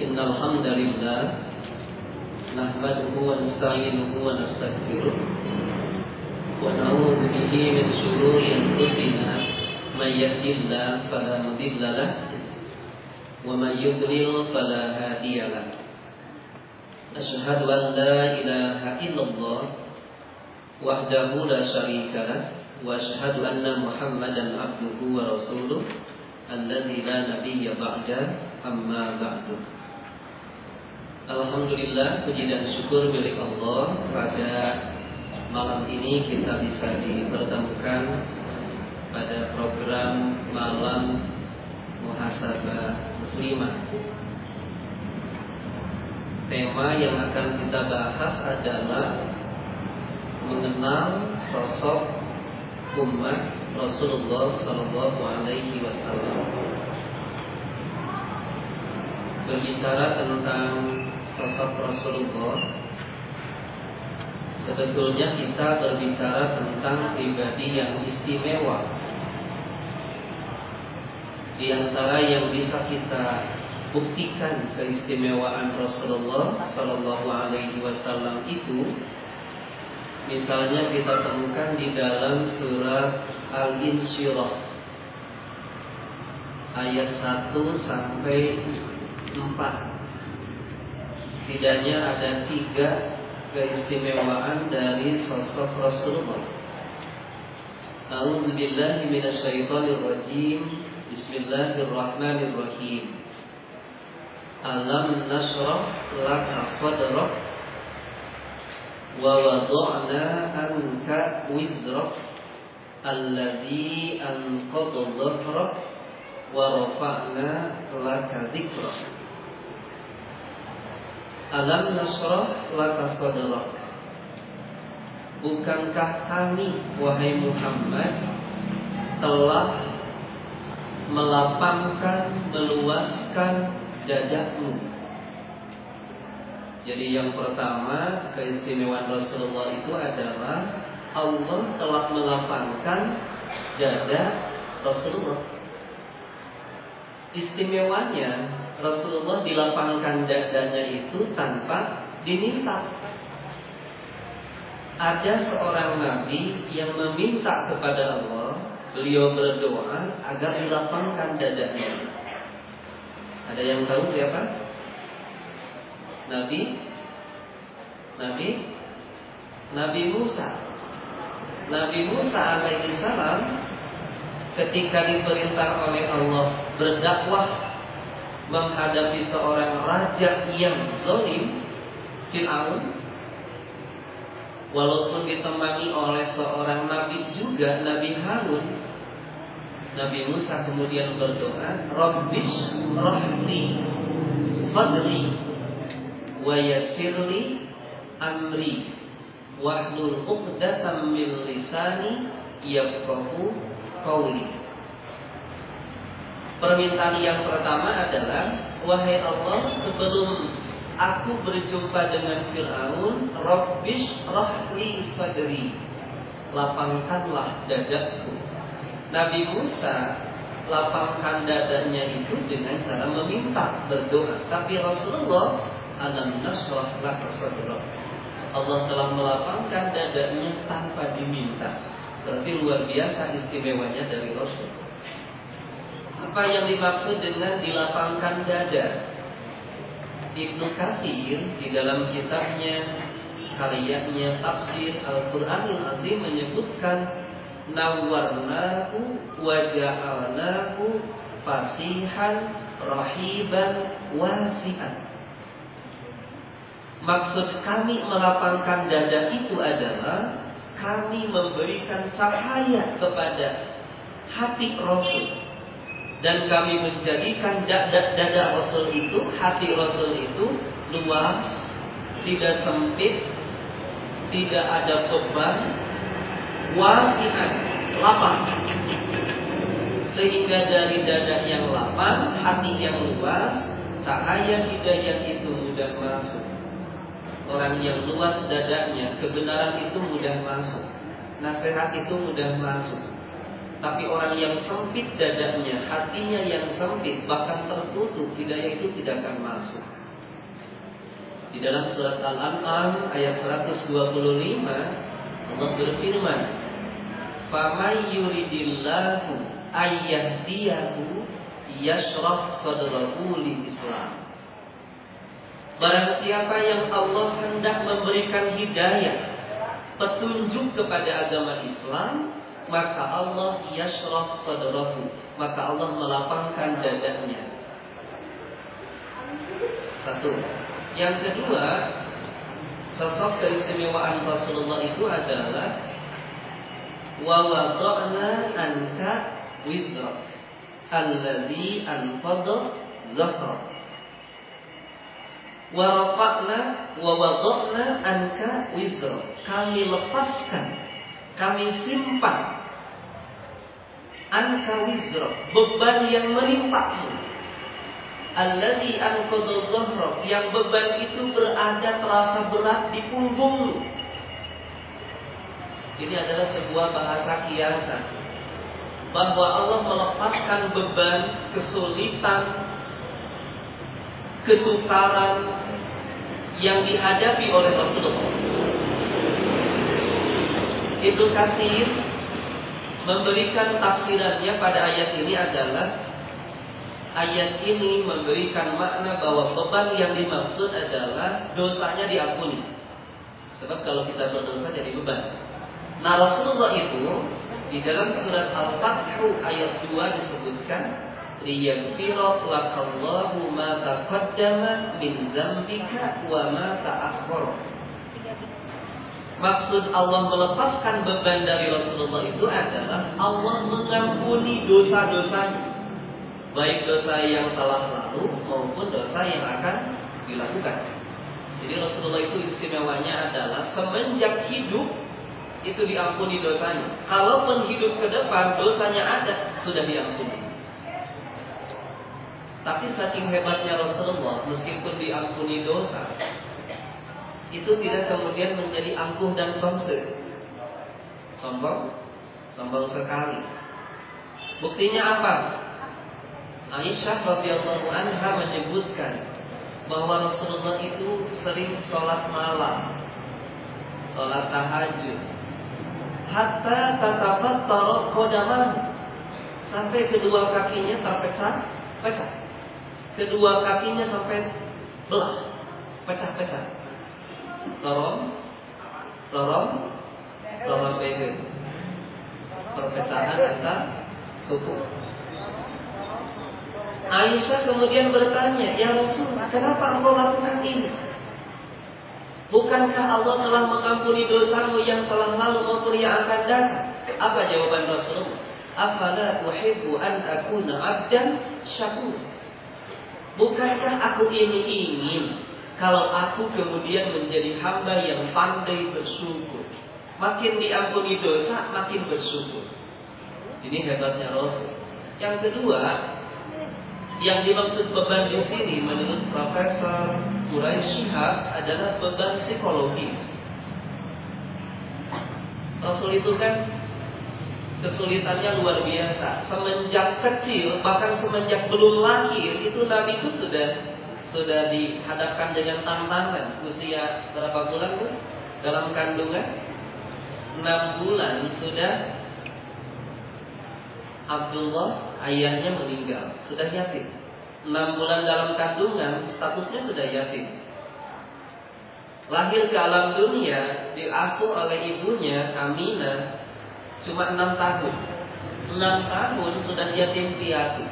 Innal hamdalillah nahmaduhu wa nasta'inuhu wa nastaghfiruh wa na'udzu bihi min shururi anfusina may yahdihillahu fala mudilla lahu wa may yudlil fala hadiya lahu. Asyhadu an la ilaha illallah wahdahu la syarika lahu wa asyhadu anna Muhammadan abduhu wa rasuluh alladzi la nabiyya ba'da, amma ba'du. Alhamdulillah, puji dan syukur milik Allah. Pada malam ini kita bisa dipertemukan pada program Malam Muhasabah Muslimah. Tema yang akan kita bahas adalah mengenal sosok umat Rasulullah Sallallahu Alaihi Wasallam. Berbicara tentang sosok Rasulullah, sebetulnya kita berbicara tentang pribadi yang istimewa. Di antara yang bisa kita buktikan keistimewaan Rasulullah Sallallahu Alaihi Wasallam itu, misalnya kita temukan di dalam surat Al-Insyirah ayat 1 sampai 4. Setidaknya ada 3 keistimewaan dari sosok Rasulullah. A'udzu billahi minasyaitonir rajim. Bismillahirrahmanirrahim. Alam nashrah laka sadrak wa wada'na anka wizrak alladzi anqadha dhahrak wa rafa'na laka dzikrak. Alam nashrah laka sadrak. Bukankah kami, wahai Muhammad, telah melapangkan, meluaskan dadamu. Jadi yang pertama, keistimewaan Rasulullah itu adalah Allah telah melapangkan dada Rasulullah. Istimewanya, Rasulullah dilapangkan dadanya itu tanpa diminta. Ada seorang nabi yang meminta kepada Allah, beliau berdoa agar dilapangkan dadanya. Ada yang tahu siapa? Nabi Musa. Nabi Musa alaihi salam ketika diperintah oleh Allah berdakwah menghadapi seorang raja yang zalim, Fir'aun, walaupun ditemani oleh seorang nabi juga, Nabi Harun, Nabi Musa kemudian berdoa, Rabbish rahli sadri wa yassirli amri wahlul 'uqdatam min lisani yafqahu qawli. Permintaan yang pertama adalah, wahai Allah, sebelum aku berjumpa dengan Fir'aun, Rabbish rahli sadri, lapangkanlah dadaku. Nabi Musa lapangkan dadanya itu dengan cara meminta, berdoa. Tapi Rasulullah, alam nashrah laka sadrak, Allah telah melapangkan dadanya tanpa diminta. Berarti luar biasa istimewanya dari Rasul. Apa yang dimaksud dengan dilapangkan dada? Ibnu Katsir di dalam kitabnya, karyanya Tafsir Al-Qur'anul Azim menyebutkan, nawwarnahu wa ja'alnahu fasihan rahiban wasi'an. Maksud kami melapangkan dada itu adalah kami memberikan cahaya kepada hati Rasul, dan kami menjadikan dada Rasul itu, hati Rasul itu luas, tidak sempit, tidak ada beban, wasi'an, lapang. Sehingga dari dada yang lapang, hati yang luas, cahaya hidayah itu mudah masuk. Orang yang luas dadanya, kebenaran itu mudah masuk, nasihat itu mudah masuk. Tapi orang yang sempit dadanya, hatinya yang sempit, bahkan tertutup, hidayah itu tidak akan masuk. Di dalam surat Al-An'am ayat 125 Allah berfirman, "Faman yuridillahu ayyahdiyahu yashrah sadrahu lil Islam." Barang siapa yang Allah hendak memberikan hidayah, petunjuk kepada agama Islam, maka Allah yashrah sadrahu, maka Allah melapangkan dadanya. Satu. Yang kedua, sosok keistimewaan Rasulullah itu adalah wa wada'na anka wizra alladzi anfadha dhahrak wa rafa'na wa wada'na anka wizra, kami lepaskan, kami simpan anka wizra, beban yang menimpamu, alladzi anqadha dhahrak, yang beban itu berada terasa berat di punggungmu. Ini adalah sebuah bahasa kiasan bahwa Allah melepaskan beban, kesulitan, kesukaran yang dihadapi oleh Rasulullah. Ibnu Katsir memberikan tafsirannya pada ayat ini adalah, ayat ini memberikan makna bahwa beban yang dimaksud adalah dosanya diampuni. Sebab kalau kita berdosa jadi beban. Nah, Rasulullah itu di dalam surat Al-Fath ayat 2 disebutkan, liyaghfira lakallahu ma taqaddama min dzambika wa ma ta'akhkhara. Maksud Allah melepaskan beban dari Rasulullah itu adalah Allah mengampuni dosa-dosanya, baik dosa yang telah lalu maupun dosa yang akan dilakukan. Jadi Rasulullah itu istimewanya adalah semenjak hidup itu diampuni dosanya. Kalaupun hidup ke depan dosanya ada, sudah diampuni. Tapi saking hebatnya Rasulullah, meskipun diampuni dosa, itu tidak kemudian menjadi angkuh dan sombong sekali. Buktinya apa? Aisyah radhiyallahu anha menyebutkan bahwa Rasulullah itu sering sholat malam, sholat tahajud, hatta tatafattara qadamahu, sampai kedua kakinya terpecah. Kedua kakinya sampai belah, pecah-pecah. Lorong leher, perpecahan antar suku. Aisyah kemudian bertanya, "Ya Rasul, kenapa engkau lakukan ini? Bukankah Allah telah mengampuni dosamu yang telah lalu maupun yang akan datang?" Apa jawaban Rasulullah? "Afala uhibbu an akuna 'abdan syakur." Bukankah aku ini ingin kalau aku kemudian menjadi hamba yang pandai bersyukur. Makin diampuni dosa, makin bersyukur. Ini hebatnya Rasul. Yang kedua, yang dimaksud beban di sini menurut Profesor Quraisy Shihab adalah beban psikologis. Rasul itu kan kesulitannya luar biasa. Semenjak kecil, bahkan semenjak belum lahir, itu Nabi itu sudah dihadapkan dengan tantangan. Usia berapa bulan Bu? Dalam kandungan 6 bulan sudah Abdullah ayahnya meninggal, sudah yatim. 6 bulan dalam kandungan, statusnya sudah yatim. Lahir ke alam dunia, diasuh oleh ibunya Aminah cuma 6 tahun. 6 tahun sudah yatim piatu.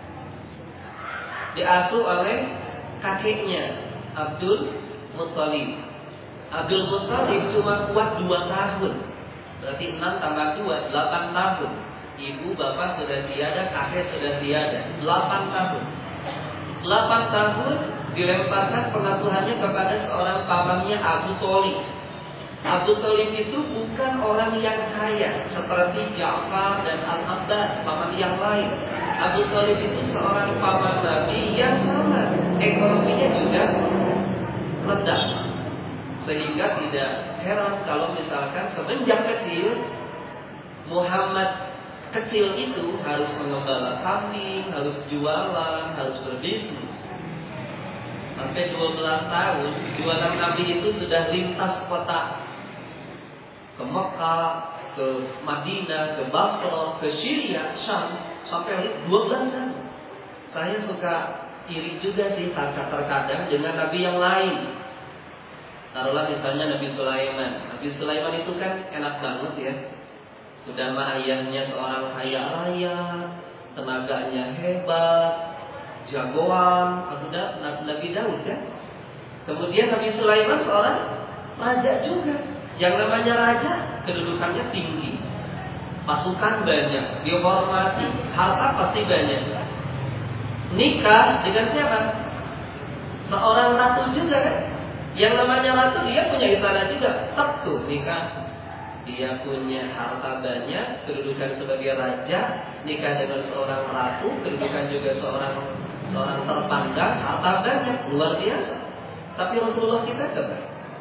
Diasuh oleh kakeknya Abdul Muttalib. Abdul Muttalib cuma kuat 2 tahun. Berarti 6 tambah 2, 8 tahun. Ibu bapak sudah tiada, kakek sudah tiada. 8 tahun. 8 tahun dilemparkan pengasuhannya kepada seorang pamannya Abu Thalib. Abu Thalib itu bukan orang yang kaya seperti Ja'far dan Al-Abbas, paman yang lain. Abu Thalib itu seorang paman Nabi yang sama, ekonominya juga rendah. Sehingga tidak heran kalau misalkan semenjak kecil Muhammad kecil itu harus mengembala kambing, harus jualan, harus berbisnis. Sampai 12 tahun jualan Nabi itu sudah lintas kota, ke Mekah, ke Madinah, ke Basra, ke Syria, Syam, sampai 12 tahun. Saya suka iri juga sih terkadang dengan Nabi yang lain. Taruhlah misalnya Nabi Sulaiman. Nabi Sulaiman itu kan enak banget ya. Sudah mah ayahnya seorang kaya raya, tenaganya hebat, jagoan, Nabi Daud kan. Kemudian Nabi Sulaiman seorang raja juga. Yang namanya raja kedudukannya tinggi, pasukan banyak, dihormati, harta pasti banyak. Nikah dengan siapa? Seorang ratu juga kan. Yang namanya ratu dia punya istana juga, tetap tuh nikah. Dia punya harta banyak, kedudukan sebagai raja, nikah dengan seorang ratu, kedudukan juga seorang terpandang, harta banyak, luar biasa. Tapi Rasulullah kita coba,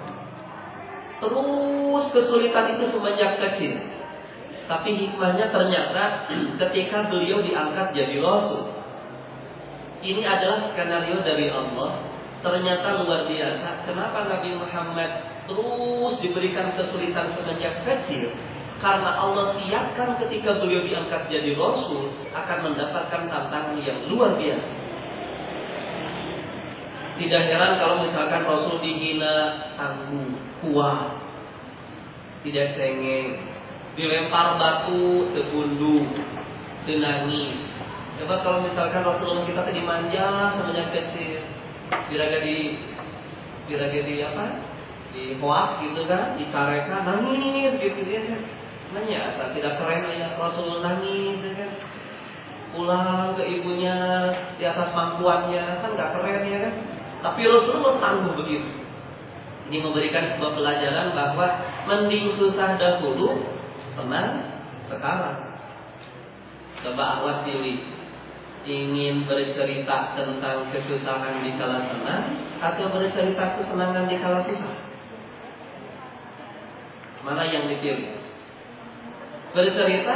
terus kesulitan itu semenjak kecil. Tapi hikmahnya ternyata ketika beliau diangkat jadi Rasul, ini adalah skenario dari Allah. Ternyata luar biasa. Kenapa Nabi Muhammad terus diberikan kesulitan semenjak kecil? Karena Allah siapkan ketika beliau diangkat jadi Rasul akan mendapatkan tantangan yang luar biasa. Tidak heran kalau misalkan Rasul dihina, tangguh, kuat, tidak cengeng, dilempar batu, terbundung, nangis. Coba kalau misalkan Rasulullah kita dimanja semenjak kecil, di apa? Di hoak gitu kan, disarekan, nangis gitu dia kan. Nanya asal tidak keren ya Rasul nangis ya kan. Pulang ke ibunya di atas pangkuannya, kan nggak keren ya kan. Tapi Rasulullah tangguh begitu. Ini memberikan sebuah pelajaran bahwa mending susah dahulu, senang sekarang. Coba awak pilih, ingin bercerita tentang kesusahan di kala senang atau bercerita kesenangan di kala susah? Mana yang dipilih? Bercerita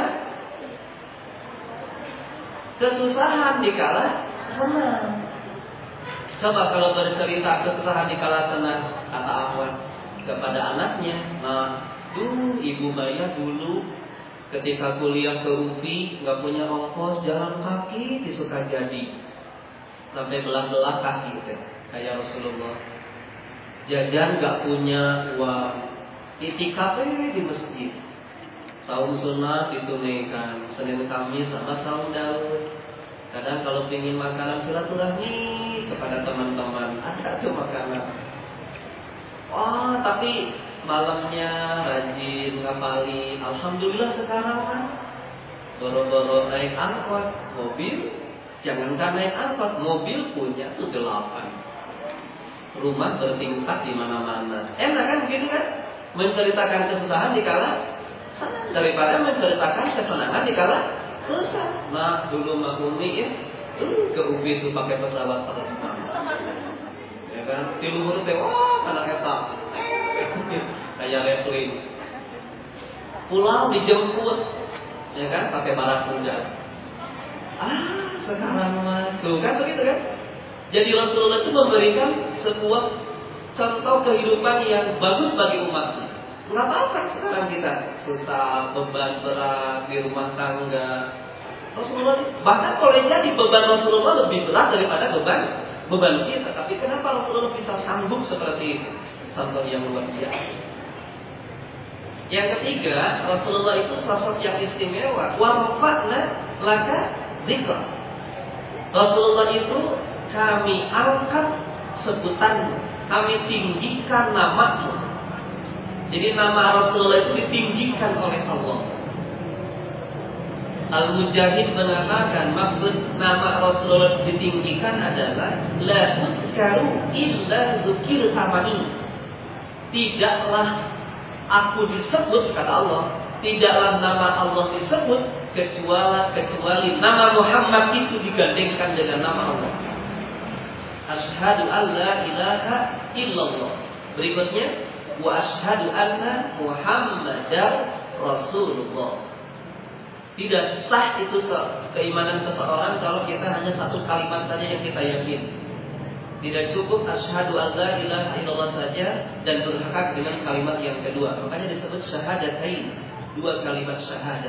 kesusahan di kala senang. Coba kalau bercerita kesusahan di kala senang, kata Ahwat kepada anaknya, Ibu Maya dulu ketika kuliah ke UPI nggak punya ongkos jalan kaki di Sukajadi sampai belah-belah kaki kayak Rasulullah. Jajan nggak punya uang, itikaf di masjid, saum sunnah ditunaikan Senin Kamis sama saum Daud. Kadang kalau ingin makanan silaturahmi kepada teman-teman, ada tuh makanan. Tapi malamnya rajin ngapalin. Alhamdulillah sekarang kan boro-boro naik angkot, mobil, jangankan naik angkot, mobil punya tuh 8. Rumah bertingkat di mana-mana. Enak kan begitu kan? Menceritakan kesusahan di kala senang daripada menceritakan kesenangan di kala susah. Nah, dulu Mak Umi ya, ke UBI itu pakai pesawat terbang. Ya kan? Di luhur teh anak eta. Kayak Repling. Pulang dijemput, ya kan, pakai barakuda. Sekarang mah tuh kan begitu kan? Jadi Rasulullah itu memberikan sebuah contoh kehidupan yang bagus bagi umatnya. Nggak apa-apa sekarang kita susah, beban berat di rumah tangga. Rasulullah bahkan boleh jadi beban Rasulullah lebih berat daripada beban kita. Tapi kenapa Rasulullah bisa sanggup seperti itu? Contoh yang luar biasa. Yang ketiga, Rasulullah itu sosok yang istimewa. Wa rafa'na laka dzikra. Rasulullah itu kami angkat sebutanmu, kami tinggikan namamu. Jadi nama Rasulullah itu ditinggikan oleh Allah. Al-Mujahid mengatakan maksud nama Rasulullah ditinggikan adalah la tudkaru illa dzukirta ma'i. Tidaklah aku disebut, kata Allah, tidaklah nama Allah disebut kecuali nama Muhammad itu digandengkan dengan nama Allah. Asyhadu an la ilaha illallah. Berikutnya wa asyhadu anna Muhammadar Rasulullah. Tidak sah itu keimanan seseorang kalau kita hanya satu kalimat saja yang kita yakini. Tidak cukup asyhadu an la ilaha illallah saja dan berhak dengan kalimat yang kedua. Makanya disebut syahadatain, dua kalimat syahadat.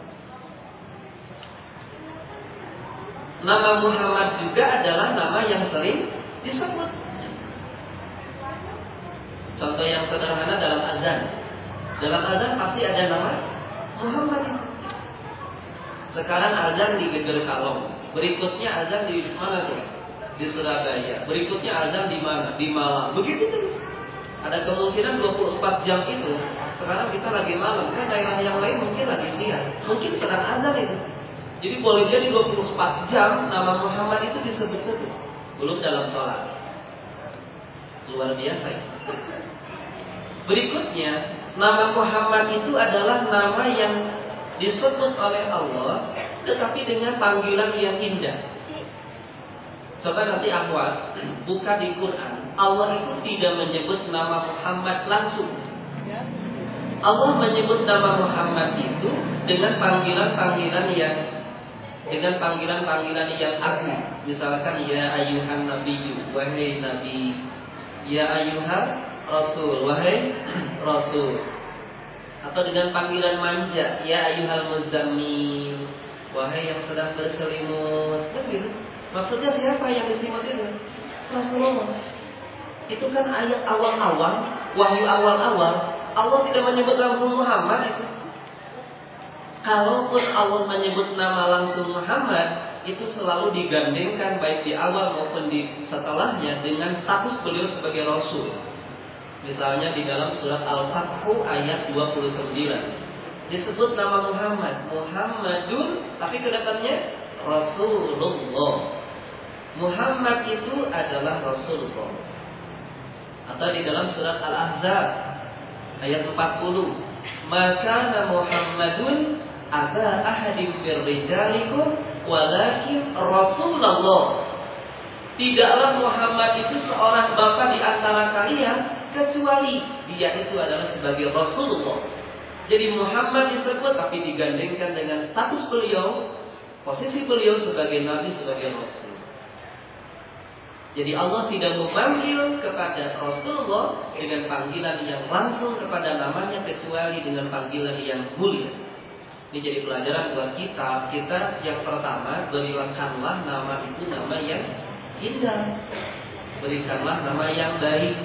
Nama Muhammad juga adalah nama yang sering disebut. Contoh yang sederhana dalam azan. Dalam azan pasti ada nama Muhammad. Sekarang azan di Geger Kalong, berikutnya azan di mana tuh? Di Surabaya. Berikutnya azan di mana? Di Malang. Begitu terus. Ada kemungkinan 24 jam itu. Sekarang kita lagi malam, kan daerah yang lain mungkin lagi siang. Mungkin sedang azan itu. Jadi boleh jadi 24 jam nama Muhammad itu disebut-sebut. Belum dalam sholat. Luar biasa ya. Berikutnya, nama Muhammad itu adalah nama yang disebut oleh Allah, tetapi dengan panggilan yang indah. Coba nanti akhwat buka di Quran. Allah itu tidak menyebut nama Muhammad langsung. Allah menyebut nama Muhammad itu dengan panggilan-panggilan yang agung. Misalkan ya ayyuhan nabiyyu, wahai nabi. Ya ayyuhan rasul, wahai rasul. Atau dengan panggilan manja, ya ayyuhal muzammil, wahai yang sedang berselimut. Begitu. Maksudnya siapa yang diselimut itu? Rasulullah. Itu kan ayat awal-awal, wahyu awal-awal. Allah tidak menyebut langsung Muhammad itu. Kalaupun Allah menyebut nama langsung Muhammad, itu selalu digandengkan baik di awal maupun di setelahnya dengan status beliau sebagai Rasul. Misalnya di dalam surat Al-Fathu ayat 29 disebut nama Muhammad, Muhammadun, tapi kedepannya Rasulullah. Muhammad itu adalah Rasulullah. Atau di dalam surat Al-Ahzab ayat 40, maka Muhammadun aba ahadim birrijalikum walakin Rasulullah. Tidaklah Muhammad itu seorang bapa di antara kalian, kecuali dia itu adalah sebagai Rasulullah. Jadi Muhammad disebut tapi digandengkan dengan status beliau, posisi beliau sebagai Nabi, sebagai Rasul. Jadi Allah tidak memanggil kepada Rasulullah dengan panggilan yang langsung kepada namanya, kecuali dengan panggilan yang mulia. Ini jadi pelajaran buat kita. Kita yang pertama, berikanlah nama itu nama yang indah. Berikanlah nama yang baik.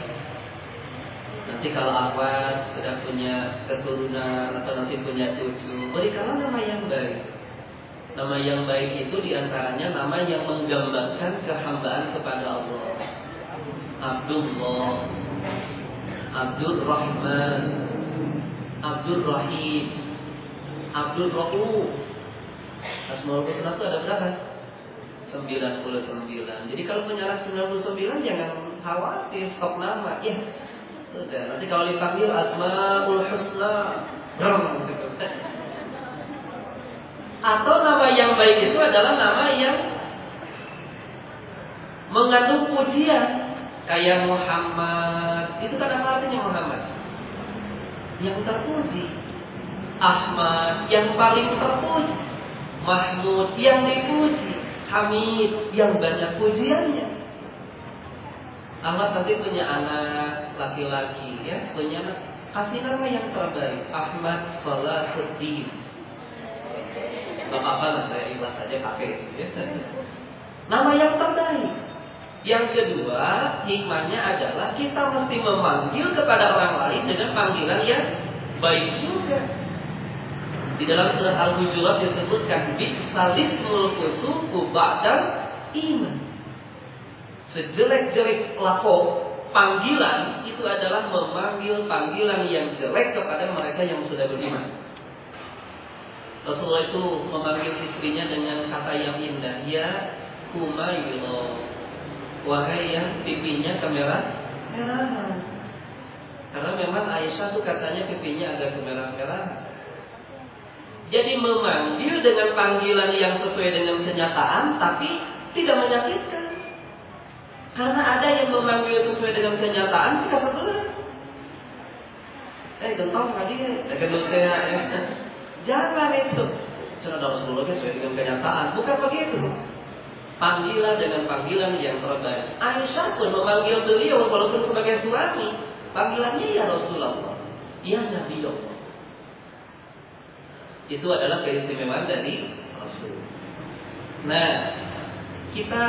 Nanti kalau akhwat sudah punya keturunan atau nanti punya cucu, berikanlah nama yang baik. Nama yang baik itu diantaranya nama yang menggambarkan kehambaan kepada Allah. Abdullah, Abdul Rahman, Abdul Rahim, Abdul Rauf. Asmaul Husna itu ada berapa? 99. Jadi kalau punya 99 jangan khawatir stok nama. Ya sudah. Nanti kalau dipanggil Asmaul Husna, gitu. Atau nama yang baik itu adalah nama yang mengandung pujian, kayak Muhammad. Itu kan apa artinya Muhammad? Yang terpuji. Ahmad, yang paling terpuji. Mahmud, yang dipuji. Hamid, yang banyak pujiannya. Ahmad nanti punya anak laki-laki, ya, punya anak. Kasih nama yang terbaik, Ahmad Salahuddin. Gak apa-apa lah, saya ikhlas saja pakai. Nama yang terbaik. Yang kedua, hikmahnya adalah kita mesti memanggil kepada orang lain dengan panggilan yang baik juga. Di dalam surat Al-Hujurat disebutkan bi'salismul fusuqu ba'dal iman. Sejelek-jelek lafaz panggilan itu adalah memanggil panggilan yang jelek kepada mereka yang sudah beriman. Rasulullah itu memanggil istrinya dengan kata yang indah, ya Humaylo, wahai yang pipinya kemerah-merahan. Karena memang Aisyah tuh katanya pipinya agak kemerah-merahan. Jadi memanggil dengan panggilan yang sesuai dengan kenyataan, tapi tidak menyakitkan. Karena ada yang memanggil sesuai dengan kenyataan, kita sebelah. Gentong tadi, gendut ya. Jangan itu. Sunnah Rasulullah sesuai dengan kenyataan. Bukan begitu. Panggilan dengan panggilan yang terbaik. Aisyah pun memanggil beliau walaupun sebagai suami. Panggilannya ya Rasulullah, ya Nabi Allah. Itu adalah keistimewaan dari Rasul. Nah, kita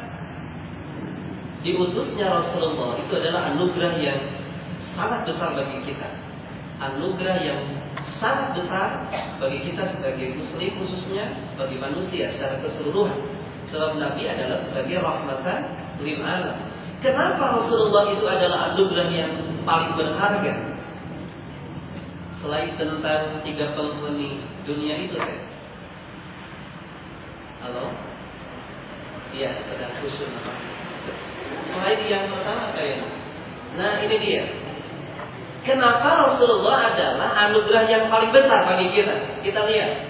diutusnya Rasulullah itu adalah anugerah yang sangat besar bagi kita. Anugerah yang sangat besar bagi kita sebagai muslim, khususnya bagi manusia secara keseluruhan. Sebab Nabi adalah sebagai rahmatan lil alam. Kenapa Rasulullah itu adalah anugerah yang paling berharga? Selain tentang 3 penghuni dunia itu kan? Halo? Iya, sedang khusus namanya. Selain yang pertama kayak. Nah, ini dia. Kenapa Rasulullah adalah anugerah yang paling besar bagi kita? Kita lihat.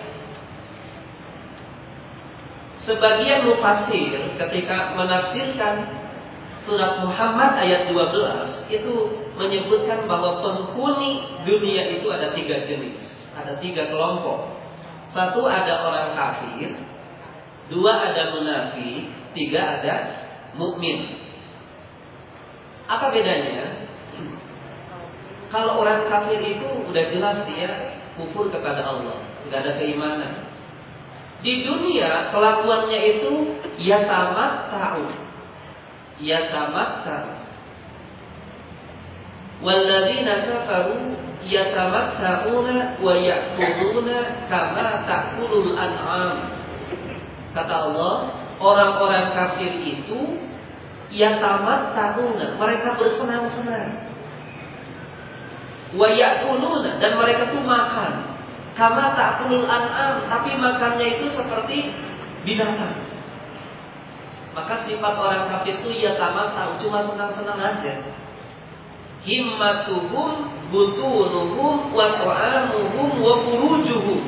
Sebagian mufassir ketika menafsirkan surat Muhammad ayat 12 itu menyebutkan bahwa penghuni dunia itu ada 3 jenis, ada 3 kelompok. 1 ada orang kafir, 2 ada munafik, 3 ada mukmin. Apa bedanya? Kalau orang kafir itu udah jelas dia kufur kepada Allah, nggak ada keimanan. Di dunia kelakuannya itu yatamatta'u. Walladzina kafaru yatamatta'una wa ya'kuluna kama ta'kulul an'am. Kata Allah, orang-orang kafir itu yatamatta'una, mereka bersenang-senang. Wa ya'kuluna, dan mereka tuh makan. Kama ta'kulul an'am, tapi makannya itu seperti binatang. Maka sifat orang kafir itu yatamatta'u, cuma senang-senang aja. Himmatuhum butunuhum wa ta'amuhum wa furujuhum.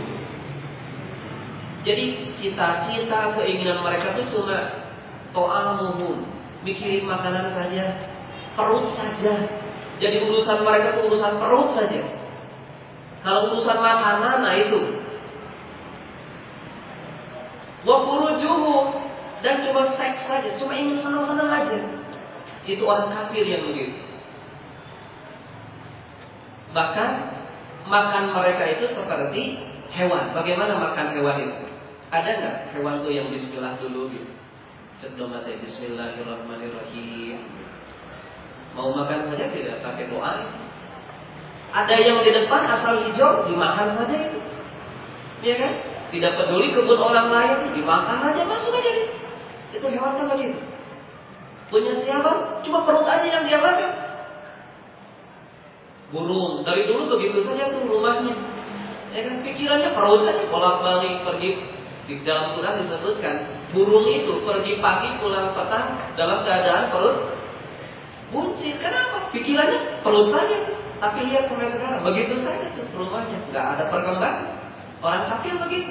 Jadi cita-cita keinginan mereka itu cuma ta'amuhum, mikirin makanan saja, perut saja. Jadi urusan mereka itu urusan perut saja. Kalau urusan makanan, nah itu. Wa furujuhum, dan cuma seks saja, cuma ingin senang-senang aja. Itu orang kafir yang begitu. Bahkan makan mereka itu seperti hewan. Bagaimana makan hewan itu? Ada nggak hewan tuh yang bismillah dulu gitu? Sebelum mati bismillahirrahmanirrahim. Mau makan saja tidak pakai doa. Ada yang di depan asal hijau dimakan saja itu, ya kan? Tidak peduli kebun orang lain, dimakan aja, masuk aja. Itu hewan kan begitu. Punya siapa? Cuma perut aja yang dia makan. Burung dari dulu begitu saja tuh rumahnya, ya kan? Pikirannya perut saja, bolak-balik pergi. Di dalam Quran disebutkan burung itu pergi pagi pulang petang dalam keadaan perut buncit. Kenapa? Pikirannya perut saja. Tapi lihat sampai sekarang begitu saja tuh rumahnya, nggak ada perkembangan. Orang kafir begitu.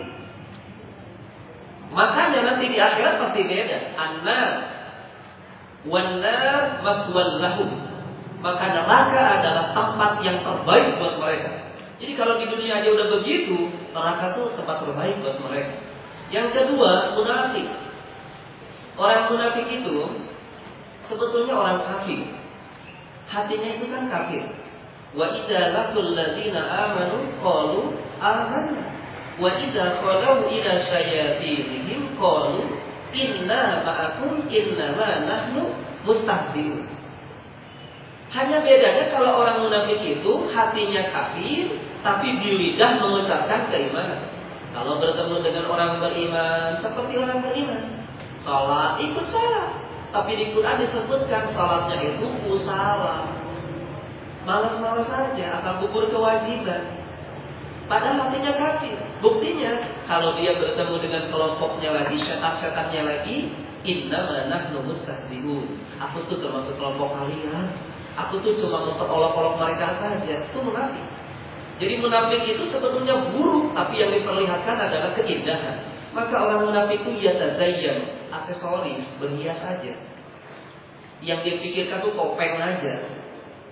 Makanya nanti di akhirat pasti beda. An-nar wan-nar maswal lahum. Maka neraka adalah tempat yang terbaik buat mereka. Jadi kalau di dunia aja udah begitu, neraka tuh tempat terbaik buat mereka. Yang kedua, munafik. Orang munafik itu sebetulnya orang kafir. Hatinya itu kan kafir. Wa idza laqul ladzina amanu qalu amanna wa idza qalu ila syayatinihim qalu inna ma'akum innama nahnu mustahzi'un. Hanya bedanya kalau orang munafik itu hatinya kafir tapi di lidah mengucapkan keimanan. Kalau bertemu dengan orang beriman seperti orang beriman, salat ikut salat, tapi di Quran disebutkan salatnya itu usaha. Malas-malas saja, asal gugur kewajiban. Padahal hatinya kafir. Buktinya, kalau dia bertemu dengan kelompoknya lagi, setan-setannya lagi, innama nahnu mustahzi'un. Aku tuh termasuk kelompok kalian. Aku tuh cuma memperolok-olok mereka saja. Itu munafik. Jadi munafik itu sebetulnya buruk, tapi yang diperlihatkan adalah keindahan. Maka orang munafik itu yatazayyan, aksesoris, berhias saja. Yang dia pikirkan tuh topeng aja.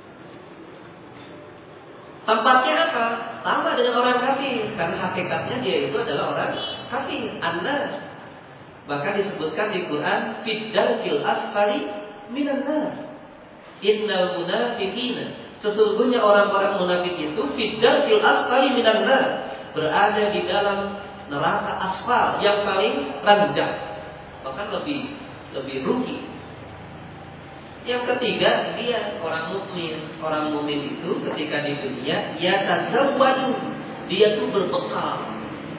Tempatnya apa? Sama dengan orang kafir. Karena hakikatnya dia itu adalah orang kafir. Anda Bahkan disebutkan di Quran, fid darkil asfali minan nar. Innal munafiqina, sesungguhnya orang-orang munafik itu fid darkil asfali minan nar, berada di dalam neraka asfal yang paling rendah, bahkan lebih rugi. Yang ketiga, dia orang mukmin. Orang mukmin itu ketika di dunia, ya tazawwadu, dia tuh berbekal.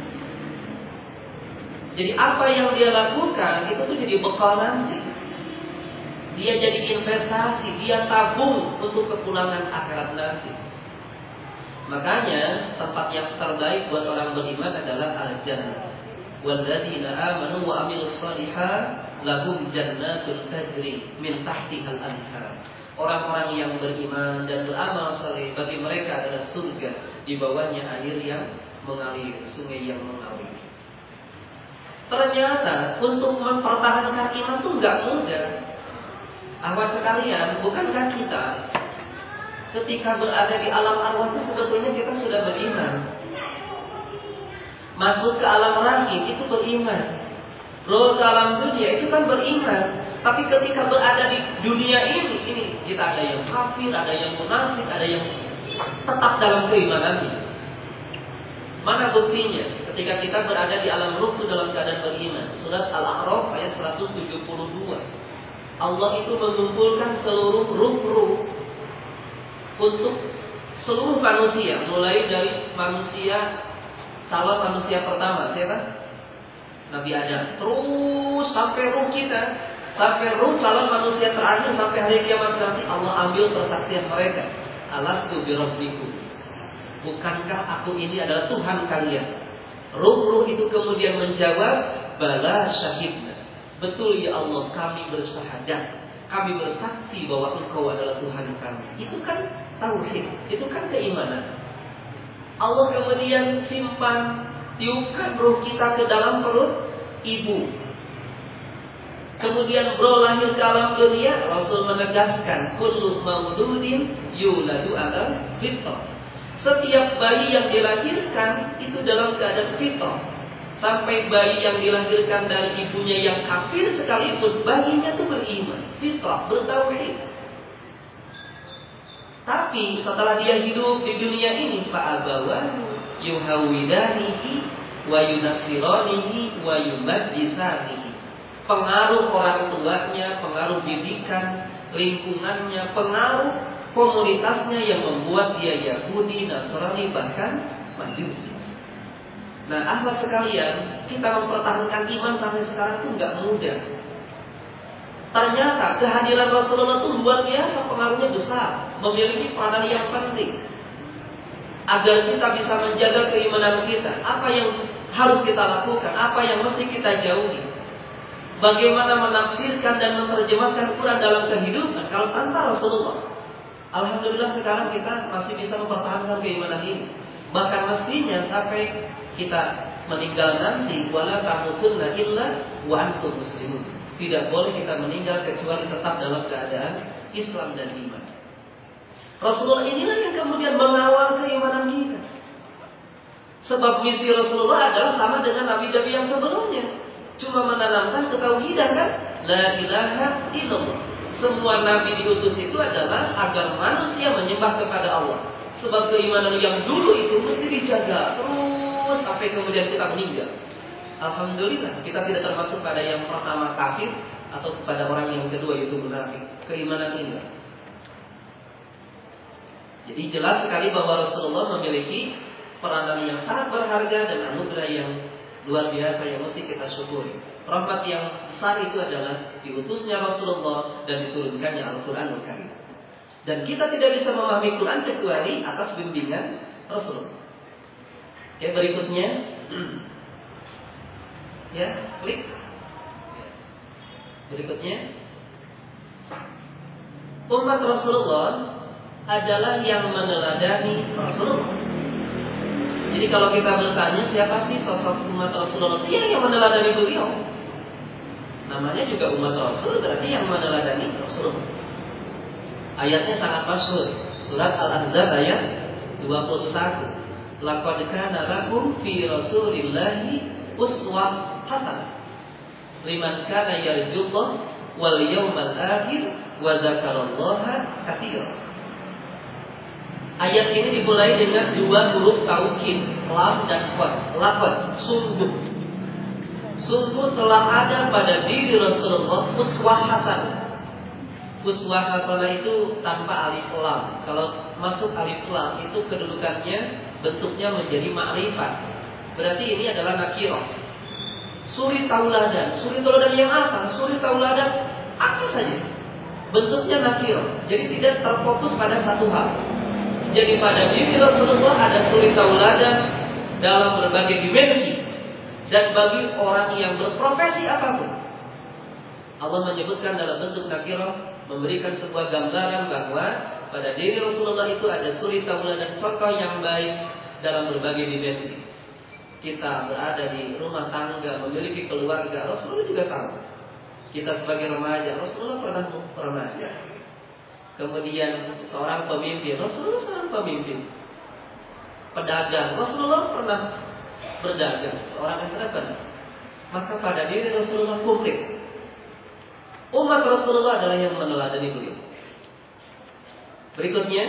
Jadi apa yang dia lakukan itu tuh jadi bekal nanti. Dia jadi investasi, dia tabung untuk kepulangan akhirat nanti. Makanya tempat yang terbaik buat orang beriman adalah al-jannah. Walladzina amanu wa amilus shalihat lahum jannatul tajri min tahtihal anhar. Orang-orang yang beriman dan beramal saleh, bagi mereka adalah surga, di bawahnya air yang mengalir, sungai yang mengalir. Ternyata untuk mempertahankan iman itu nggak mudah. Awas sekalian, bukankah kita ketika berada di alam arwah itu sebetulnya kita sudah beriman? Masuk ke alam rahim itu beriman. Roh ke alam dunia itu kan beriman. Tapi ketika berada di dunia ini kita ada yang kafir, ada yang munafik, ada yang tetap dalam keimanannya. Mana buktinya? Ketika kita berada di alam ruh itu dalam keadaan beriman. Surat Al-A'raf ayat 172. Allah itu mengumpulkan seluruh ruh-ruh untuk seluruh manusia, mulai dari calon manusia pertama, siapa? Nabi Adam. Terus sampai ruh kita, sampai ruh calon manusia terakhir, sampai hari kiamat nanti Allah ambil persaksian mereka. Alastu birabbikum, bukankah aku ini adalah Tuhan kalian? Ruh-ruh itu kemudian menjawab, bala syahidna, betul ya Allah, kami bersahadat, kami bersaksi bahwa Engkau adalah Tuhan kami. Itu kan tauhid, itu kan keimanan. Allah kemudian simpan, tiupkan ruh kita ke dalam perut ibu. Kemudian bro lahir ke alam dunia, Rasul menegaskan, kullu mauludin yuladu ala fitrah. Setiap bayi yang dilahirkan itu dalam keadaan fitrah. Sampai bayi yang dilahirkan dari ibunya yang kafir sekalipun, bayinya itu beriman, fitrah, bertauhid. Tapi setelah dia hidup di dunia ini, fa'abawahu yuhawidanihi wa yunasiranihi wa yumajjisanihi. Pengaruh orang tuanya, pengaruh didikan, lingkungannya, pengaruh komunitasnya yang membuat dia Yahudi, Nasrani, bahkan Majusi. Nah, akhwat sekalian, kita mempertahankan iman sampai sekarang itu nggak mudah. Ternyata kehadiran Rasulullah itu luar biasa, pengaruhnya besar, memiliki peranan yang penting agar kita bisa menjaga keimanan kita. Apa yang harus kita lakukan, apa yang mesti kita jauhi, bagaimana menafsirkan dan menerjemahkan Quran dalam kehidupan. Kalau tanpa Rasulullah, alhamdulillah sekarang kita masih bisa mempertahankan keimanan ini. Bahkan mestinya sampai kita meninggal nanti, wala tamutunna illa wa antum muslimun. Tidak boleh kita meninggal kecuali tetap dalam keadaan Islam dan iman. Rasulullah inilah yang kemudian mengawal keimanan kita. Sebab misi Rasulullah adalah sama dengan nabi-nabi yang sebelumnya, cuma menanamkan ketauhidan, kan? La ilaha illallah. Semua nabi diutus itu adalah agar manusia menyembah kepada Allah. Sebab keimanan yang dulu itu mesti dijaga terus sampai kemudian kita meninggal. Alhamdulillah kita tidak termasuk pada yang pertama kafir atau pada orang yang kedua yaitu munafik. Keimanan ini. Jadi jelas sekali bahwa Rasulullah memiliki peranan yang sangat berharga dan anugerah yang luar biasa yang mesti kita syukuri. Rahmat yang besar itu adalah diutusnya Rasulullah dan diturunkannya Al-Quranul Karim. Dan kita tidak bisa memahami Quran kecuali atas bimbingan Rasulullah. Oke, berikutnya. Ya, klik. Berikutnya, umat Rasulullah adalah yang meneladani Rasulullah. Jadi kalau kita bertanya siapa sih sosok umat Rasulullah, dia yang meneladani beliau. Namanya juga umat Rasul, berarti yang meneladani Rasulullah. Ayatnya sangat masyhur, surat Al-Ahzab ayat 21. Laqad kana lakum fi Rasulillahi uswah hasanah. liman kana yarjullah wal yawmal akhir wa dzakarallaha katsiran. Ayat ini dimulai dengan dua huruf taukid, lam dan qad. Laqad, sungguh. Sungguh telah ada pada diri Rasulullah uswah hasanah. Uswah hasanah itu tanpa alif lam. Kalau masuk alif lam itu kedudukannya bentuknya menjadi ma'rifat. Berarti ini adalah nakirah. Suri tauladan. Suri tauladan yang apa? Suri tauladan apa saja. Bentuknya nakirah. Jadi tidak terfokus pada satu hal. Jadi pada diri Rasulullah ada suri tauladan dalam berbagai dimensi. Dan bagi orang yang berprofesi apapun, Allah menyebutkan dalam bentuk nakirah, memberikan sebuah gambaran bahwa pada diri Rasulullah itu ada suri tauladan, contoh yang baik dalam berbagai dimensi. Kita berada di rumah tangga, memiliki keluarga, Rasulullah juga sama. Kita sebagai remaja, Rasulullah pernah remaja. Kemudian seorang pemimpin, Rasulullah seorang pemimpin. Pedagang, Rasulullah pernah berdagang, seorang entrepreneur. Maka pada diri Rasulullah komplit. Umat Rasulullah adalah yang meneladani beliau. Berikutnya,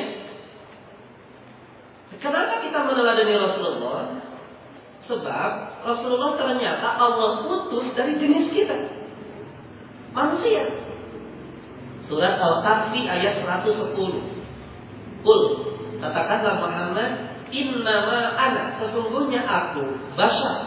kenapa kita meneladani Rasulullah? Sebab Rasulullah ternyata Allah utus dari jenis kita, manusia. Surat Al-Kahfi ayat 110. Qul, katakanlah Muhammad, innama ana, sesungguhnya aku bashar.